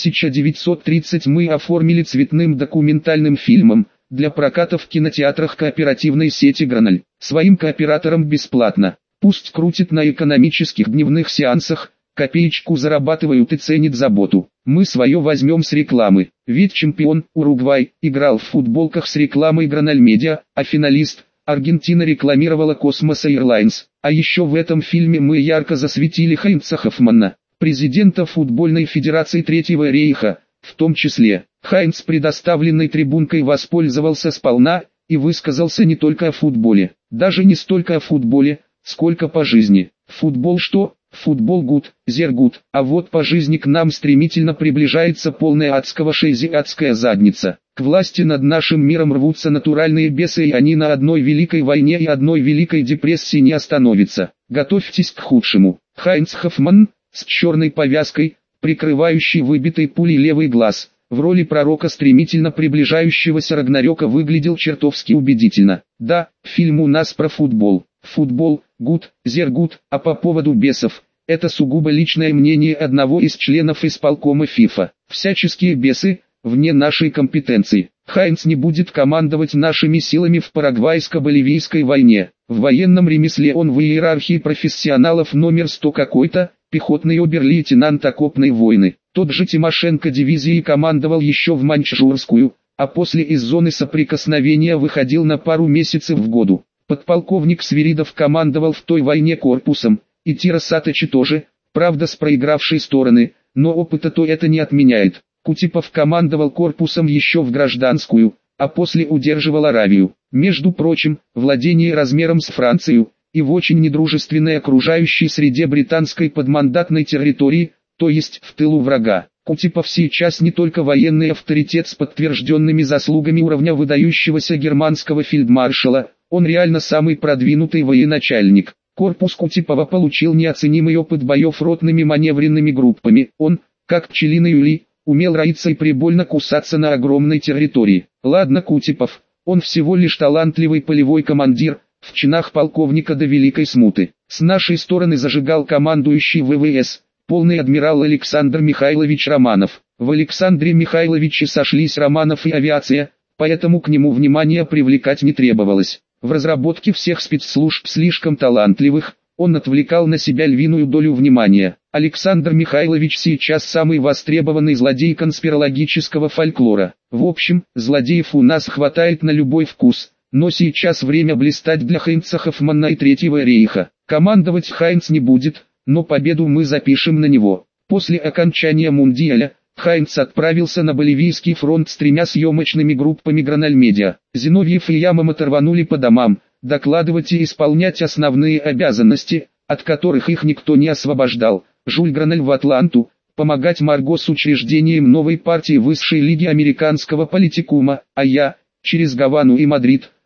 1930 мы оформили цветным документальным фильмом, для проката в кинотеатрах кооперативной сети «Граналь». Своим кооператорам бесплатно. Пусть крутит на экономических дневных сеансах, копеечку зарабатывают и ценит заботу. Мы свое возьмем с рекламы. Ведь чемпион, Уругвай, играл в футболках с рекламой Граналь Медиа, а финалист, Аргентина, рекламировала Космос Airlines. А еще в этом фильме мы ярко засветили Хайнца Хоффмана, президента футбольной федерации Третьего рейха. В том числе, Хайнц предоставленной трибункой воспользовался сполна, и высказался не только о футболе. Даже не столько о футболе, сколько по жизни. Футбол что? Футбол гуд, зер гуд, а вот по жизни к нам стремительно приближается полная адского шейзи адская задница. К власти над нашим миром рвутся натуральные бесы, и они на одной великой войне и одной великой депрессии не остановятся. Готовьтесь к худшему. Хайнц Хоффман, с черной повязкой, прикрывающий выбитой пулей левый глаз, в роли пророка стремительно приближающегося Рагнарёка выглядел чертовски убедительно. Да, фильм у нас про футбол. Футбол, гуд, зер гуд, а по поводу бесов, это сугубо личное мнение одного из членов исполкома ФИФА. Всяческие бесы, вне нашей компетенции. Хайнц не будет командовать нашими силами в парагвайско-боливийской войне. В военном ремесле он в иерархии профессионалов номер 100 какой-то, пехотный обер-лейтенант окопной войны. Тот же Тимошенко дивизией командовал еще в Маньчжурскую, а после из зоны соприкосновения выходил на пару месяцев в году. Подполковник Свиридов командовал в той войне корпусом, и Тиро Саточи тоже, правда с проигравшей стороны, но опыта то это не отменяет. Кутипов командовал корпусом еще в гражданскую, а после удерживал Аравию. Между прочим, владение размером с Францию, и в очень недружественной окружающей среде британской подмандатной территории, то есть в тылу врага. Кутипов сейчас не только военный авторитет с подтвержденными заслугами уровня выдающегося германского фельдмаршала, он реально самый продвинутый военачальник. Корпус Кутипова получил неоценимый опыт боев ротными маневренными группами. Он, как пчелиный улей, умел роиться и прибольно кусаться на огромной территории. Ладно, Кутипов, он всего лишь талантливый полевой командир, в чинах полковника до Великой Смуты. С нашей стороны зажигал командующий ВВС, полный адмирал Александр Михайлович Романов. В Александре Михайловиче сошлись Романов и авиация, поэтому к нему внимания привлекать не требовалось. В разработке всех спецслужб слишком талантливых, он отвлекал на себя львиную долю внимания. Александр Михайлович сейчас самый востребованный злодей конспирологического фольклора. В общем, злодеев у нас хватает на любой вкус, но сейчас время блистать для Хайнца Хоффмана и Третьего рейха. Командовать Хайнц не будет, но победу мы запишем на него. После окончания Мундиаля, Хайнц отправился на Боливийский фронт с 3 съемочными группами Граналь Медиа. Зиновьев и Ямамото рванули по домам, докладывать и исполнять основные обязанности, от которых их никто не освобождал. Жюль Граналь в Атланту, помогать Марго с учреждением новой партии высшей лиги американского политикума, а я, через Гавану и Мадрид,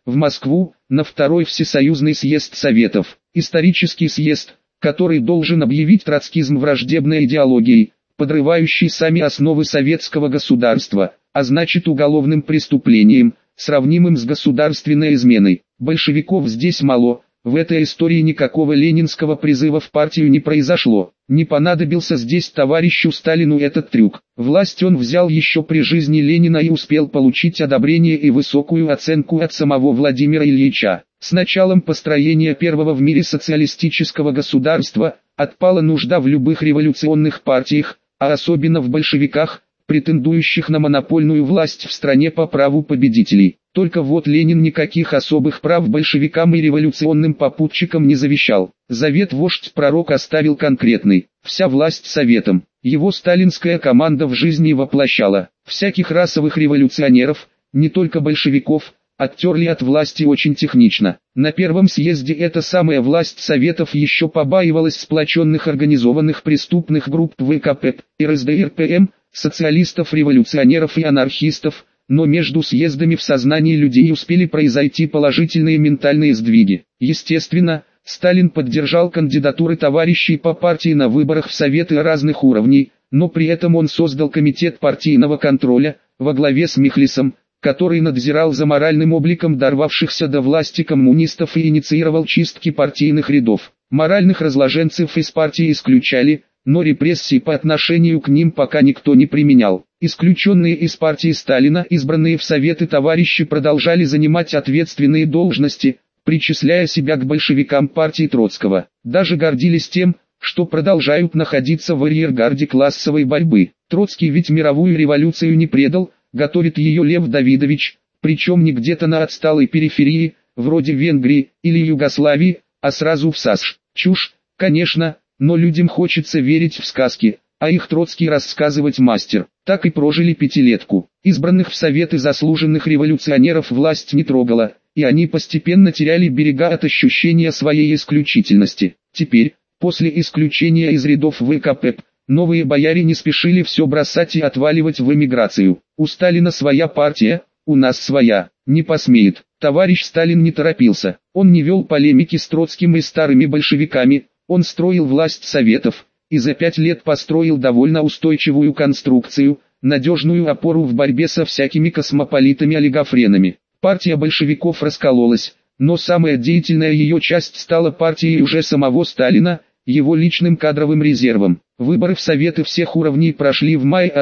в Москву, на Второй Всесоюзный съезд Советов. Исторический съезд, который должен объявить троцкизм враждебной идеологией, подрывающей сами основы советского государства, а значит уголовным преступлением, сравнимым с государственной изменой. Большевиков здесь мало, в этой истории никакого ленинского призыва в партию не произошло. Не понадобился здесь товарищу Сталину этот трюк. Власть он взял еще при жизни Ленина и успел получить одобрение и высокую оценку от самого Владимира Ильича. С началом построения первого в мире социалистического государства, отпала нужда в любых революционных партиях, а особенно в большевиках, претендующих на монопольную власть в стране по праву победителей. Только вот Ленин никаких особых прав большевикам и революционным попутчикам не завещал. Завет вождь-пророк оставил конкретный: вся власть советам. Его сталинская команда в жизни воплощала. Всяких расовых революционеров, не только большевиков, оттерли от власти очень технично. На первом съезде эта самая власть советов еще побаивалась сплоченных организованных преступных групп ВКП и РСДРПМ, социалистов-революционеров и анархистов, но между съездами в сознании людей успели произойти положительные ментальные сдвиги. Естественно, Сталин поддержал кандидатуры товарищей по партии на выборах в советы разных уровней, но при этом он создал комитет партийного контроля, во главе с Михлисом, который надзирал за моральным обликом дорвавшихся до власти коммунистов и инициировал чистки партийных рядов. Моральных разложенцев из партии исключали, но репрессий по отношению к ним пока никто не применял. Исключенные из партии Сталина, избранные в Советы товарищи продолжали занимать ответственные должности, причисляя себя к большевикам партии Троцкого. Даже гордились тем, что продолжают находиться в арьергарде классовой борьбы. Троцкий ведь мировую революцию не предал, готовит ее Лев Давидович, причем не где-то на отсталой периферии, вроде Венгрии или Югославии, а сразу в САСШ. Чушь, конечно, но людям хочется верить в сказки, а их Троцкий рассказывать мастер. Так и прожили пятилетку. Избранных в Советы заслуженных революционеров власть не трогала, и они постепенно теряли берега от ощущения своей исключительности. Теперь, после исключения из рядов ВКП, новые бояре не спешили все бросать и отваливать в эмиграцию. У Сталина своя партия, у нас своя. Не посмеет. Товарищ Сталин не торопился. Он не вел полемики с Троцким и старыми большевиками, он строил власть Советов, и за 5 лет построил довольно устойчивую конструкцию, надежную опору в борьбе со всякими космополитами-олигофренами. Партия большевиков раскололась, но самая деятельная ее часть стала партией уже самого Сталина, его личным кадровым резервом. Выборы в Советы всех уровней прошли в мае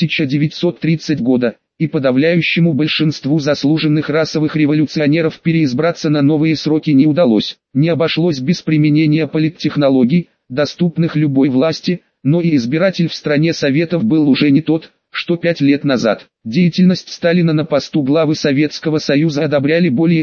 1930 года, и подавляющему большинству заслуженных расовых революционеров переизбраться на новые сроки не удалось. Не обошлось без применения политтехнологий, доступных любой власти, но и избиратель в стране Советов был уже не тот, что 5 лет назад. Деятельность Сталина на посту главы Советского Союза одобряли более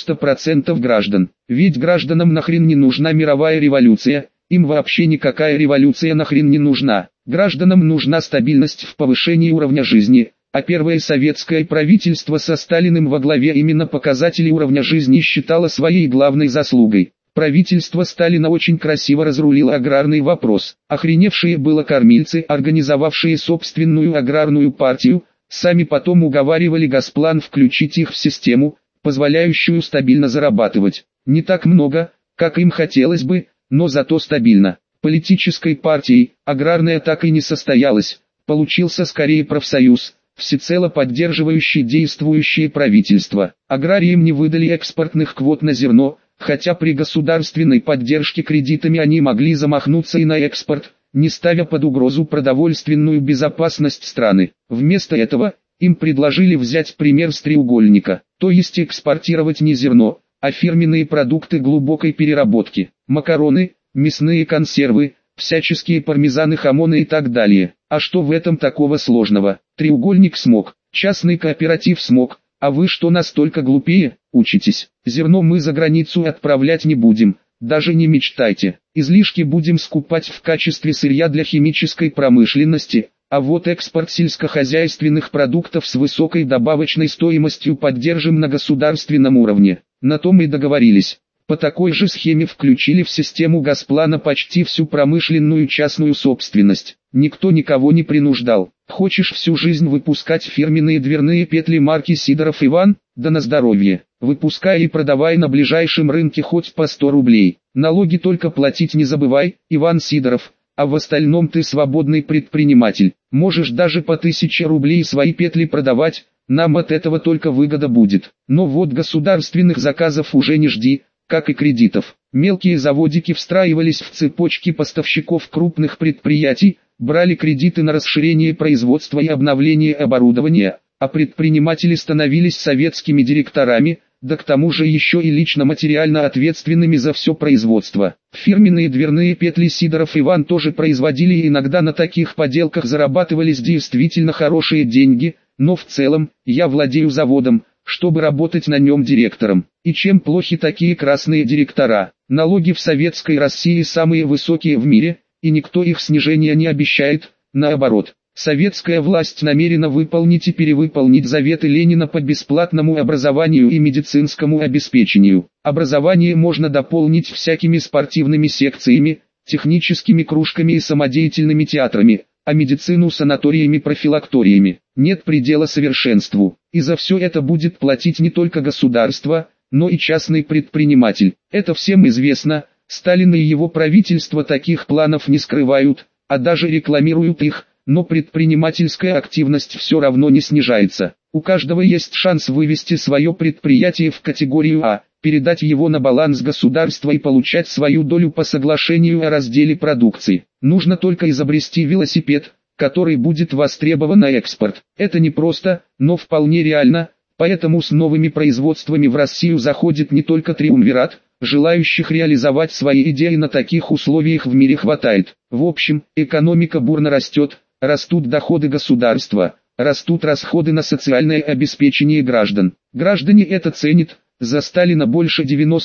90% граждан. Ведь гражданам нахрен не нужна мировая революция, им вообще никакая революция нахрен не нужна. Гражданам нужна стабильность в повышении уровня жизни, а первое советское правительство со Сталиным во главе именно показатели уровня жизни считало своей главной заслугой. Правительство Сталина очень красиво разрулило аграрный вопрос. Охреневшие было кормильцы, организовавшие собственную аграрную партию, сами потом уговаривали Госплан включить их в систему, позволяющую стабильно зарабатывать. Не так много, как им хотелось бы, но зато стабильно. Политической партией аграрная так и не состоялась, получился скорее профсоюз, всецело поддерживающий действующее правительство. Аграриям не выдали экспортных квот на зерно, хотя при государственной поддержке кредитами они могли замахнуться и на экспорт, не ставя под угрозу продовольственную безопасность страны. Вместо этого, им предложили взять пример с треугольника, то есть экспортировать не зерно, а фирменные продукты глубокой переработки, макароны, мясные консервы, всяческие пармезаны, хамоны и так далее. А что в этом такого сложного? Треугольник смог, частный кооператив смог, а вы что, настолько глупее? Учитесь. Зерно мы за границу отправлять не будем, даже не мечтайте. Излишки будем скупать в качестве сырья для химической промышленности, а вот экспорт сельскохозяйственных продуктов с высокой добавочной стоимостью поддержим на государственном уровне. На том и договорились. По такой же схеме включили в систему Госплана почти всю промышленную частную собственность. Никто никого не принуждал. Хочешь всю жизнь выпускать фирменные дверные петли марки Сидоров Иван? Да на здоровье. выпускай и продавай на ближайшем рынке хоть по 100 рублей. Налоги только платить не забывай, Иван Сидоров, а в остальном ты свободный предприниматель. Можешь даже по 1000 рублей свои петли продавать, нам от этого только выгода будет. Но вот государственных заказов уже не жди, как и кредитов. Мелкие заводики встраивались в цепочки поставщиков крупных предприятий, брали кредиты на расширение производства и обновление оборудования, а предприниматели становились советскими директорами, да к тому же еще и лично материально ответственными за все производство. Фирменные дверные петли Сидоров Иван тоже производили и иногда на таких поделках зарабатывались действительно хорошие деньги, но в целом, я владею заводом, чтобы работать на нем директором. И чем плохи такие красные директора? Налоги в Советской России самые высокие в мире, и никто их снижения не обещает, наоборот. Советская власть намерена выполнить и перевыполнить заветы Ленина по бесплатному образованию и медицинскому обеспечению. Образование можно дополнить всякими спортивными секциями, техническими кружками и самодеятельными театрами, а медицину санаториями-профилакториями. Нет предела совершенству, и за все это будет платить не только государство, но и частный предприниматель. Это всем известно, Сталин и его правительство таких планов не скрывают, а даже рекламируют их, но предпринимательская активность все равно не снижается. У каждого есть шанс вывести свое предприятие в категорию А, передать его на баланс государства и получать свою долю по соглашению о разделе продукции. Нужно только изобрести велосипед, который будет востребован на экспорт. Это не просто, но вполне реально, поэтому с новыми производствами в Россию заходит не только триумвират, желающих реализовать свои идеи на таких условиях в мире хватает. В общем, экономика бурно растет, растут доходы государства, растут расходы на социальное обеспечение граждан. Граждане это ценят, за Сталина больше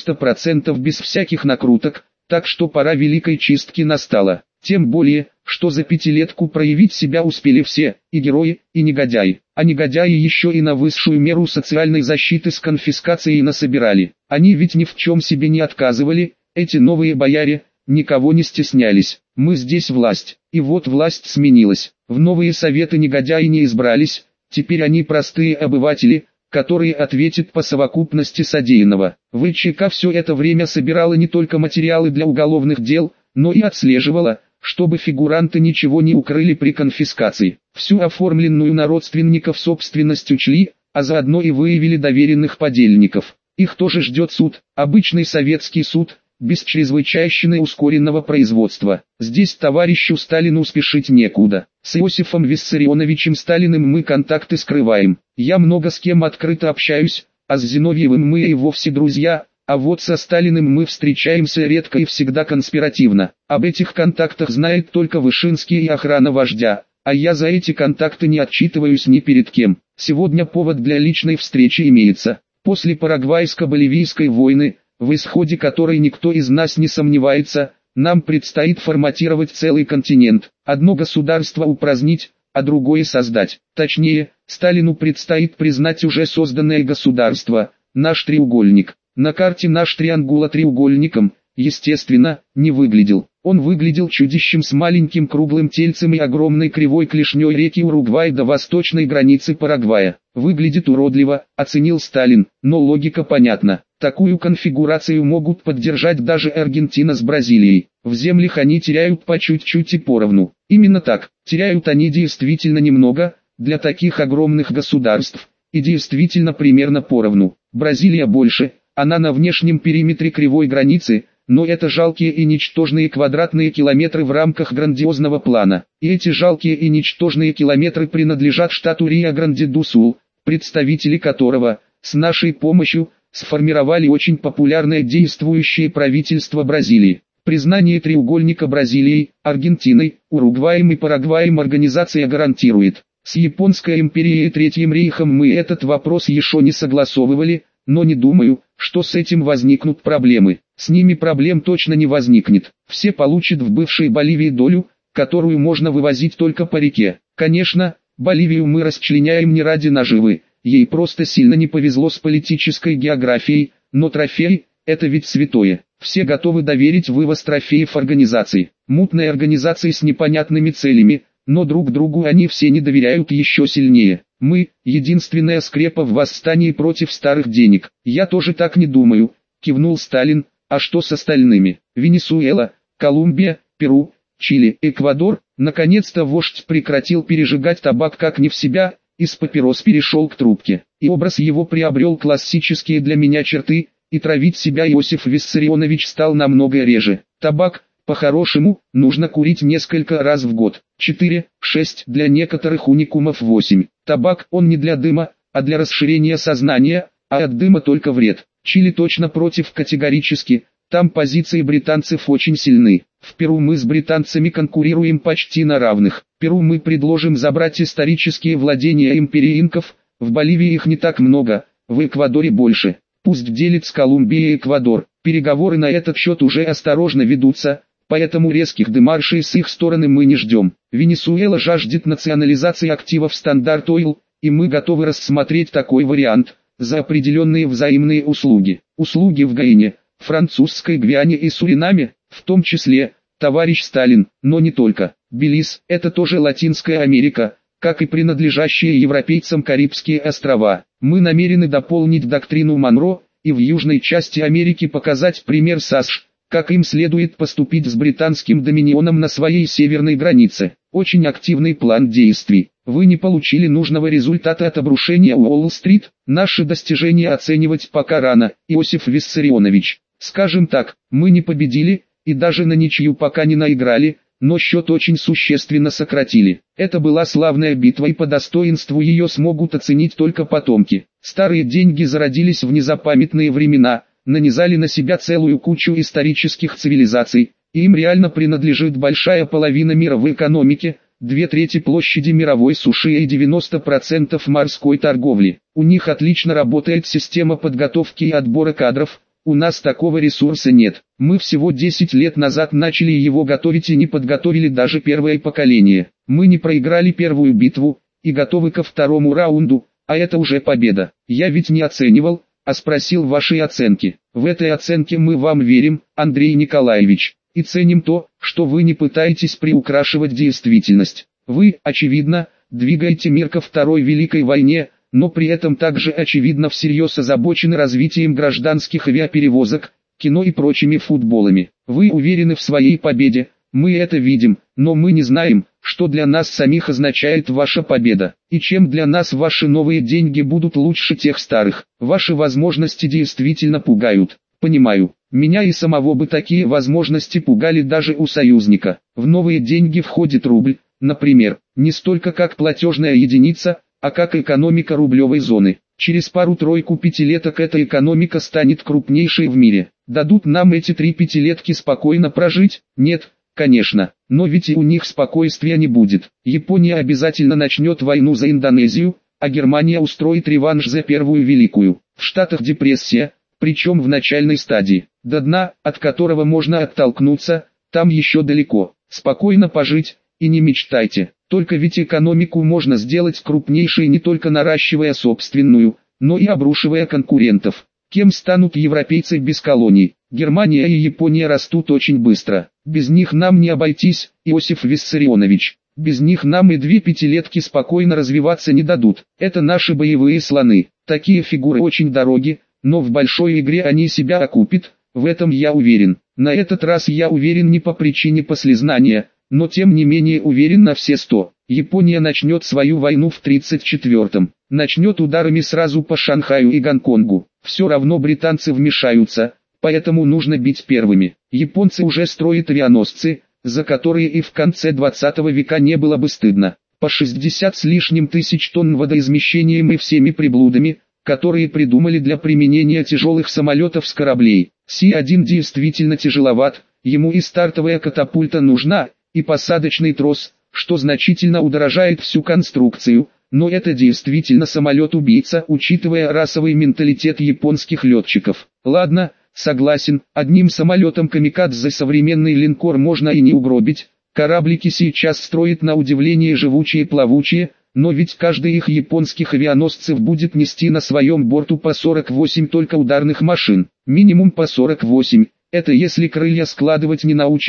90% без всяких накруток, так что пора великой чистки настала. Тем более, что за пятилетку проявить себя успели все, и герои, и негодяи. А негодяи еще и на высшую меру социальной защиты с конфискацией насобирали. Они ведь ни в чем себе не отказывали, эти новые бояре, никого не стеснялись. Мы здесь власть, и вот власть сменилась. В новые советы негодяи не избрались, теперь они простые обыватели, которые ответят по совокупности содеянного. ВЧК все это время собирала не только материалы для уголовных дел, но и отслеживала, чтобы фигуранты ничего не укрыли при конфискации. Всю оформленную на родственников собственность учли, а заодно и выявили доверенных подельников. Их тоже ждет суд, обычный советский суд, без чрезвычайщины ускоренного производства. Здесь товарищу Сталину спешить некуда. С Иосифом Виссарионовичем Сталиным мы контакты скрываем. Я много с кем открыто общаюсь, а с Зиновьевым мы и вовсе друзья, а вот со Сталиным мы встречаемся редко и всегда конспиративно. Об этих контактах знает только Вышинский и охрана вождя, а я за эти контакты не отчитываюсь ни перед кем. Сегодня повод для личной встречи имеется. После Парагвайско-Боливийской войны, в исходе которой никто из нас не сомневается, нам предстоит форматировать целый континент, одно государство упразднить, а другое создать. Точнее, Сталину предстоит признать уже созданное государство, наш треугольник. На карте наш триангула треугольником, естественно, не выглядел. Он выглядел чудищем с маленьким круглым тельцем и огромной кривой клешней реки Уругвай до восточной границы Парагвая. Выглядит уродливо, оценил Сталин, но логика понятна. Такую конфигурацию могут поддержать даже Аргентина с Бразилией. В землях они теряют по чуть-чуть и поровну. Именно так, теряют они действительно немного, для таких огромных государств, и действительно примерно поровну. Бразилия больше, она на внешнем периметре кривой границы, но это жалкие и ничтожные квадратные километры в рамках грандиозного плана. И эти жалкие и ничтожные километры принадлежат штату Рио-Гранди-ду-Сул, представители которого, с нашей помощью, сформировали очень популярное действующее правительство Бразилии. Признание треугольника Бразилией, Аргентиной, Уругваем и Парагваем организация гарантирует. С Японской империей и Третьим рейхом мы этот вопрос еще не согласовывали, но не думаю, что с этим возникнут проблемы. С ними проблем точно не возникнет. Все получат в бывшей Боливии долю, которую можно вывозить только по реке. Конечно, Боливию мы расчленяем не ради наживы, ей просто сильно не повезло с политической географией, но трофей – это ведь святое. Все готовы доверить вывоз трофеев организации. Мутной организации с непонятными целями, но друг другу они все не доверяют еще сильнее. Мы – единственная скрепа в восстании против старых денег. Я тоже так не думаю, кивнул Сталин. А что с остальными? Венесуэла, Колумбия, Перу, Чили, Эквадор. Наконец-то вождь прекратил пережигать табак как не в себя, из папирос перешел к трубке. И образ его приобрел классические для меня черты, и травить себя Иосиф Виссарионович стал намного реже. Табак, по-хорошему, нужно курить несколько раз в год. 4, 6, для некоторых уникумов 8. Табак, он не для дыма, а для расширения сознания, а от дыма только вред. Чили точно против категорически, там позиции британцев очень сильны. В Перу мы с британцами конкурируем почти на равных. Перу мы предложим забрать исторические владения империи инков, в Боливии их не так много, в Эквадоре больше. Пусть делит с Колумбией Эквадор. Переговоры на этот счет уже осторожно ведутся, поэтому резких демаршей с их стороны мы не ждем. Венесуэла жаждет национализации активов Standard Oil, и мы готовы рассмотреть такой вариант, за определенные взаимные услуги. Услуги в Гаине, Французской Гвиане и Суринаме, в том числе, товарищ Сталин, но не только. Белиз – это тоже Латинская Америка, как и принадлежащие европейцам Карибские острова. Мы намерены дополнить доктрину Монро, и в южной части Америки показать пример САСШ, как им следует поступить с британским доминионом на своей северной границе. Очень активный план действий. Вы не получили нужного результата от обрушения Уолл-стрит, наши достижения оценивать пока рано, Иосиф Виссарионович. Скажем так, мы не победили, и даже на ничью пока не наиграли, но счет очень существенно сократили. Это была славная битва, и по достоинству ее смогут оценить только потомки. Старые деньги зародились в незапамятные времена, нанизали на себя целую кучу исторических цивилизаций, и им реально принадлежит большая половина мировой экономики, 2/3 площади мировой суши и 90% морской торговли. У них отлично работает система подготовки и отбора кадров. У нас такого ресурса нет. Мы всего 10 лет назад начали его готовить и не подготовили даже первое поколение. Мы не проиграли первую битву, и готовы ко второму раунду, а это уже победа. Я ведь не оценивал, а спросил вашей оценки. В этой оценке мы вам верим, Андрей Николаевич, и ценим то, что вы не пытаетесь приукрашивать действительность. Вы, очевидно, двигаете мир ко Второй Великой войне, но при этом также очевидно всерьез озабочены развитием гражданских авиаперевозок, кино и прочими футболами. Вы уверены в своей победе, мы это видим, но мы не знаем, что для нас самих означает ваша победа, и чем для нас ваши новые деньги будут лучше тех старых. Ваши возможности действительно пугают. Понимаю, меня и самого бы такие возможности пугали даже у союзника. В новые деньги входит рубль, например, не столько как платежная единица, а как экономика рублевой зоны. Через пару-тройку пятилеток эта экономика станет крупнейшей в мире. Дадут нам эти 3 пятилетки спокойно прожить? Нет, конечно, но ведь и у них спокойствия не будет. Япония обязательно начнет войну за Индонезию, а Германия устроит реванш за Первую Великую. В Штатах депрессия, причем в начальной стадии. До дна, от которого можно оттолкнуться, там еще далеко. Спокойно пожить, и не мечтайте. Только ведь экономику можно сделать крупнейшей не только наращивая собственную, но и обрушивая конкурентов. Кем станут европейцы без колоний? Германия и Япония растут очень быстро. Без них нам не обойтись, Иосиф Виссарионович. Без них нам и 2 пятилетки спокойно развиваться не дадут. Это наши боевые слоны. Такие фигуры очень дороги, но в большой игре они себя окупят, в этом я уверен. На этот раз я уверен не по причине послезнания, но тем не менее уверен на все 100. Япония начнет свою войну в 34-м. Начнет ударами сразу по Шанхаю и Гонконгу. Все равно британцы вмешаются, поэтому нужно бить первыми. Японцы уже строят авианосцы, за которые и в конце 20 века не было бы стыдно. По 60 с лишним тысяч тонн водоизмещением и всеми приблудами, которые придумали для применения тяжелых самолетов с кораблей. Си-1 действительно тяжеловат, ему и стартовая катапульта нужна, и посадочный трос, что значительно удорожает всю конструкцию, но это действительно самолет-убийца, учитывая расовый менталитет японских летчиков. Ладно, согласен, одним самолетом камикадзе современный линкор можно и не угробить, кораблики сейчас строят на удивление живучие и плавучие, но ведь каждый их японских авианосцев будет нести на своем борту по 48 только ударных машин, минимум по 48, это если крылья складывать не научимся.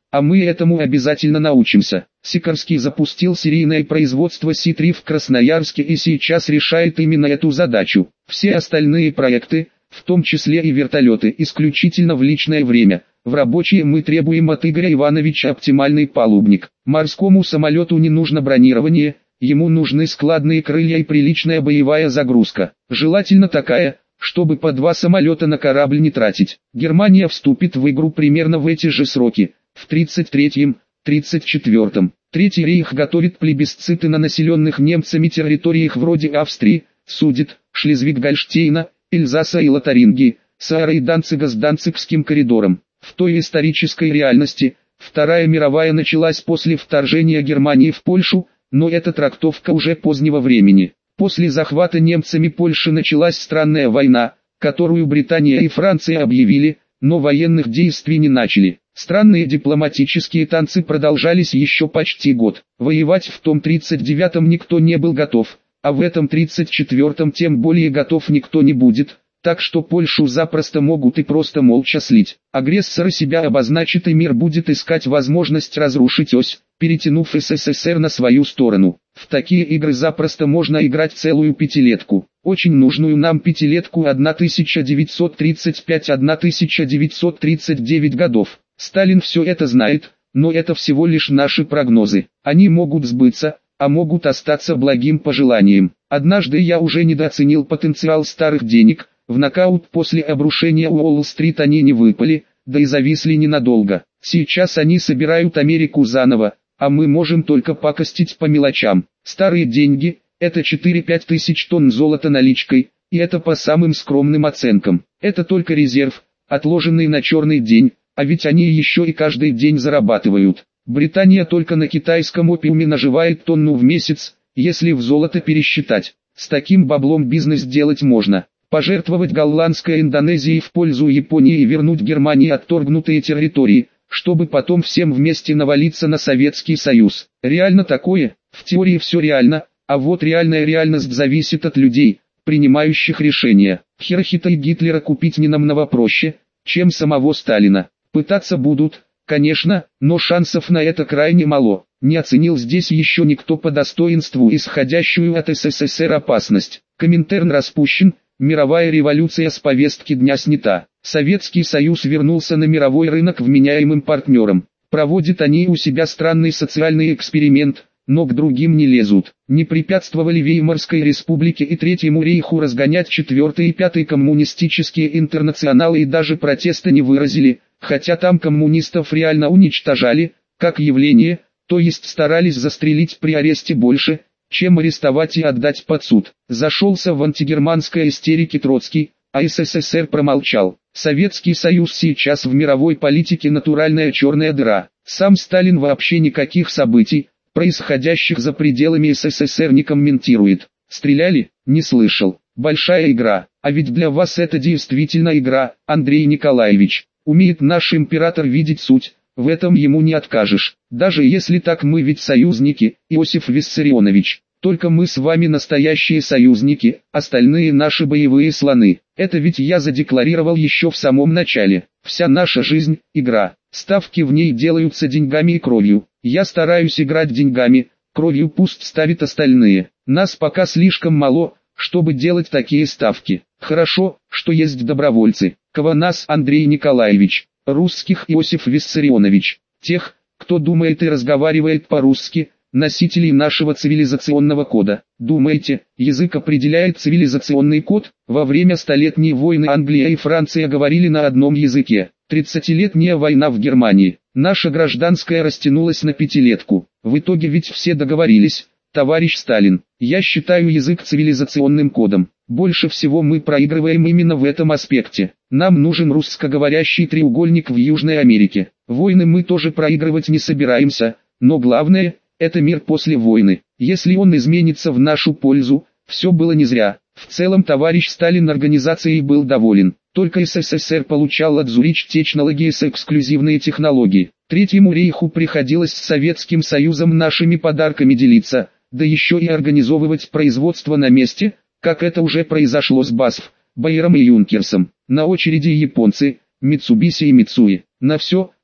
а мы этому обязательно научимся. Сикорский запустил серийное производство Си-3 в Красноярске и сейчас решает именно эту задачу. Все остальные проекты, в том числе и вертолеты, исключительно в личное время. В рабочие мы требуем от Игоря Ивановича оптимальный палубник. Морскому самолету не нужно бронирование, ему нужны складные крылья и приличная боевая загрузка. Желательно такая, чтобы по 2 самолета на корабль не тратить. Германия вступит в игру примерно в эти же сроки, в 33-м, 34-м. Третий рейх готовит плебисциты на населенных немцами территориях вроде Австрии, Судет, Шлезвиг-Гольштейна, Эльзаса и Лотарингии, Саара и Данцига с Данцигским коридором. В той исторической реальности, Вторая мировая началась после вторжения Германии в Польшу, но эта трактовка уже позднего времени. После захвата немцами Польши началась странная война, которую Британия и Франция объявили, но военных действий не начали. Странные дипломатические танцы продолжались еще почти год. Воевать в том 39-м никто не был готов, а в этом 34-м тем более готов никто не будет. Так что Польшу запросто могут и просто молча слить. Агрессор себя обозначит и мир будет искать возможность разрушить ось, перетянув СССР на свою сторону. В такие игры запросто можно играть целую пятилетку. Очень нужную нам пятилетку 1935-1939 годов. Сталин все это знает, но это всего лишь наши прогнозы. Они могут сбыться, а могут остаться благим пожеланием. Однажды я уже недооценил потенциал старых денег. В нокаут после обрушения Уолл-стрит они не выпали, да и зависли ненадолго. Сейчас они собирают Америку заново, а мы можем только пакостить по мелочам. Старые деньги – это 4-5 тысяч тонн золота наличкой, и это по самым скромным оценкам. Это только резерв, отложенный на черный день, а ведь они еще и каждый день зарабатывают. Британия только на китайском опиуме наживает тонну в месяц, если в золото пересчитать. С таким баблом бизнес делать можно. Пожертвовать голландской Индонезией в пользу Японии и вернуть Германии отторгнутые территории, чтобы потом всем вместе навалиться на Советский Союз. Реально такое? В теории все реально, а вот реальная реальность зависит от людей, принимающих решения. Хирохита и Гитлера купить не намного проще, чем самого Сталина. Пытаться будут, конечно, но шансов на это крайне мало. Не оценил здесь еще никто по достоинству исходящую от СССР опасность. Коминтерн распущен. Мировая революция с повестки дня снята. Советский Союз вернулся на мировой рынок вменяемым партнером. Проводят они у себя странный социальный эксперимент, но к другим не лезут. Не препятствовали Веймарской республике и Третьему рейху разгонять 4-й и 5-й коммунистические интернационалы и даже протеста не выразили, хотя там коммунистов реально уничтожали, как явление, то есть старались застрелить при аресте больше, чем арестовать и отдать под суд. Зашелся в антигерманской истерике Троцкий, а СССР промолчал. Советский Союз сейчас в мировой политике натуральная черная дыра. Сам Сталин вообще никаких событий, происходящих за пределами СССР, не комментирует. Стреляли? Не слышал. Большая игра. А ведь для вас это действительно игра, Андрей Николаевич. Умеет наш император видеть суть. В этом ему не откажешь. Даже если так, мы ведь союзники, Иосиф Виссарионович. Только мы с вами настоящие союзники, остальные наши боевые слоны. Это ведь я задекларировал еще в самом начале. Вся наша жизнь – игра. Ставки в ней делаются деньгами и кровью. Я стараюсь играть деньгами, кровью пусть ставят остальные. Нас пока слишком мало, чтобы делать такие ставки. Хорошо, что есть добровольцы. Кого нас, Андрей Николаевич? Русских Иосиф Виссарионович, тех, кто думает и разговаривает по-русски, носителей нашего цивилизационного кода. Думаете, язык определяет цивилизационный код? Во время Столетней войны Англия и Франция говорили на одном языке. 30-летняя война в Германии. Наша гражданская растянулась на пятилетку. В итоге ведь все договорились, товарищ Сталин. Я считаю язык цивилизационным кодом. Больше всего мы проигрываем именно в этом аспекте. Нам нужен русскоговорящий треугольник в Южной Америке. Войны мы тоже проигрывать не собираемся, но главное – это мир после войны. Если он изменится в нашу пользу, все было не зря. В целом товарищ Сталин организацией был доволен. Только СССР получал от Zurich Technologies эксклюзивные технологии. Третьему рейху приходилось с Советским Союзом нашими подарками делиться, да еще и организовывать производство на месте, как это уже произошло с BASF, Байером и Юнкерсом. На очереди японцы, Mitsubishi и Mitsui. На все,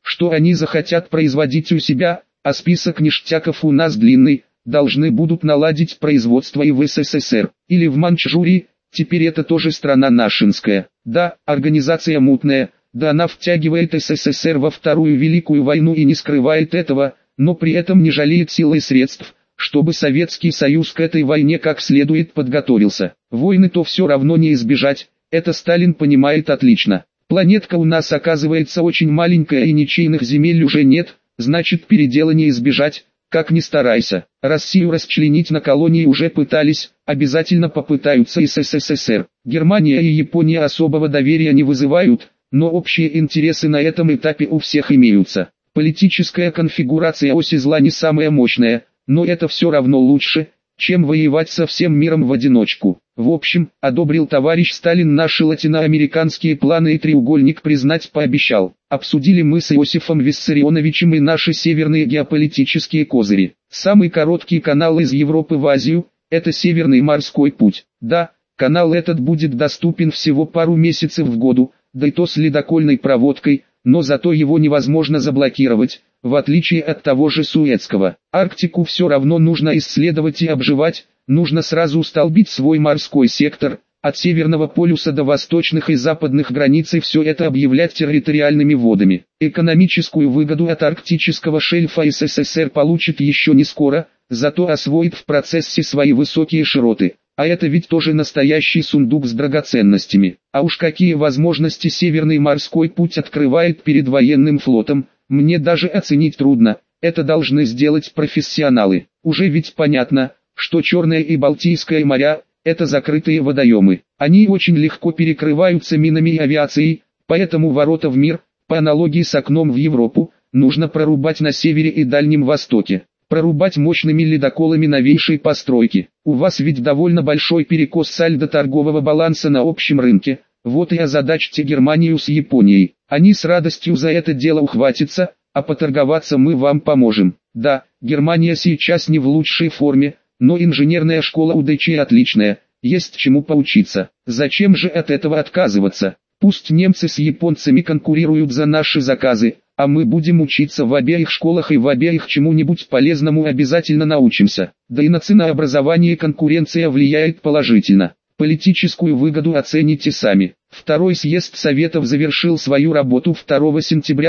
что они захотят производить у себя, а список ништяков у нас длинный, должны будут наладить производство и в СССР, или в Маньчжурии, теперь это тоже страна нашинская. Да, организация мутная, да она втягивает СССР во Вторую Великую войну и не скрывает этого, но при этом не жалеет сил и средств, чтобы Советский Союз к этой войне как следует подготовился. Войны-то все равно не избежать, это Сталин понимает отлично. Планетка у нас оказывается очень маленькая и ничейных земель уже нет, значит передела не избежать, как ни старайся. Россию расчленить на колонии уже пытались, обязательно попытаются и с СССР. Германия и Япония особого доверия не вызывают, но общие интересы на этом этапе у всех имеются. Политическая конфигурация оси зла не самая мощная, но это все равно лучше, чем воевать со всем миром в одиночку. В общем, одобрил товарищ Сталин наши латиноамериканские планы и треугольник признать пообещал. Обсудили мы с Иосифом Виссарионовичем и наши северные геополитические козыри. Самый короткий канал из Европы в Азию – это Северный морской путь. Да, канал этот будет доступен всего пару месяцев в году, да и то с ледокольной проводкой, но зато его невозможно заблокировать, в отличие от того же Суэцкого. Арктику все равно нужно исследовать и обживать, нужно сразу устолбить свой морской сектор, от Северного полюса до восточных и западных границ и все это объявлять территориальными водами. Экономическую выгоду от арктического шельфа СССР получит еще не скоро, зато освоит в процессе свои высокие широты. А это ведь тоже настоящий сундук с драгоценностями. А уж какие возможности Северный морской путь открывает перед военным флотом, мне даже оценить трудно, это должны сделать профессионалы. Уже ведь понятно, что Черное и Балтийское моря – это закрытые водоемы. Они очень легко перекрываются минами и авиацией, поэтому ворота в мир, по аналогии с окном в Европу, нужно прорубать на севере и Дальнем Востоке. Прорубать мощными ледоколами новейшей постройки. У вас ведь довольно большой перекос сальдо торгового баланса на общем рынке, вот и озадачьте Германию с Японией. Они с радостью за это дело ухватятся, а поторговаться мы вам поможем. Да, Германия сейчас не в лучшей форме, но инженерная школа у ДЧ отличная, есть чему поучиться. Зачем же от этого отказываться? Пусть немцы с японцами конкурируют за наши заказы, а мы будем учиться в обеих школах и в обеих чему-нибудь полезному обязательно научимся. Да и на ценообразование конкуренция влияет положительно. Политическую выгоду оцените сами. Второй съезд Советов завершил свою работу 2 сентября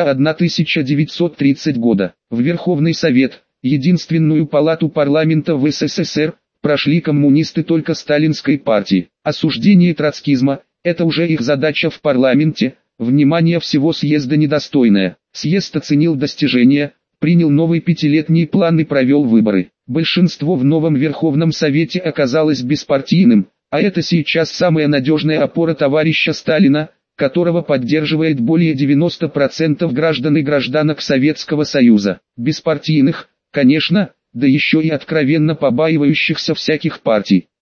1930 года. В Верховный Совет, единственную палату парламента в СССР, прошли коммунисты только сталинской партии. Осуждение троцкизма – это уже их задача в парламенте, внимание всего съезда недостойное. Съезд оценил достижения, принял новый пятилетний план и провел выборы. Большинство в новом Верховном Совете оказалось беспартийным, а это сейчас самая надежная опора товарища Сталина, которого поддерживает более 90% граждан и гражданок Советского Союза. Беспартийных, конечно, да еще и откровенно побаивающихся всяких партий.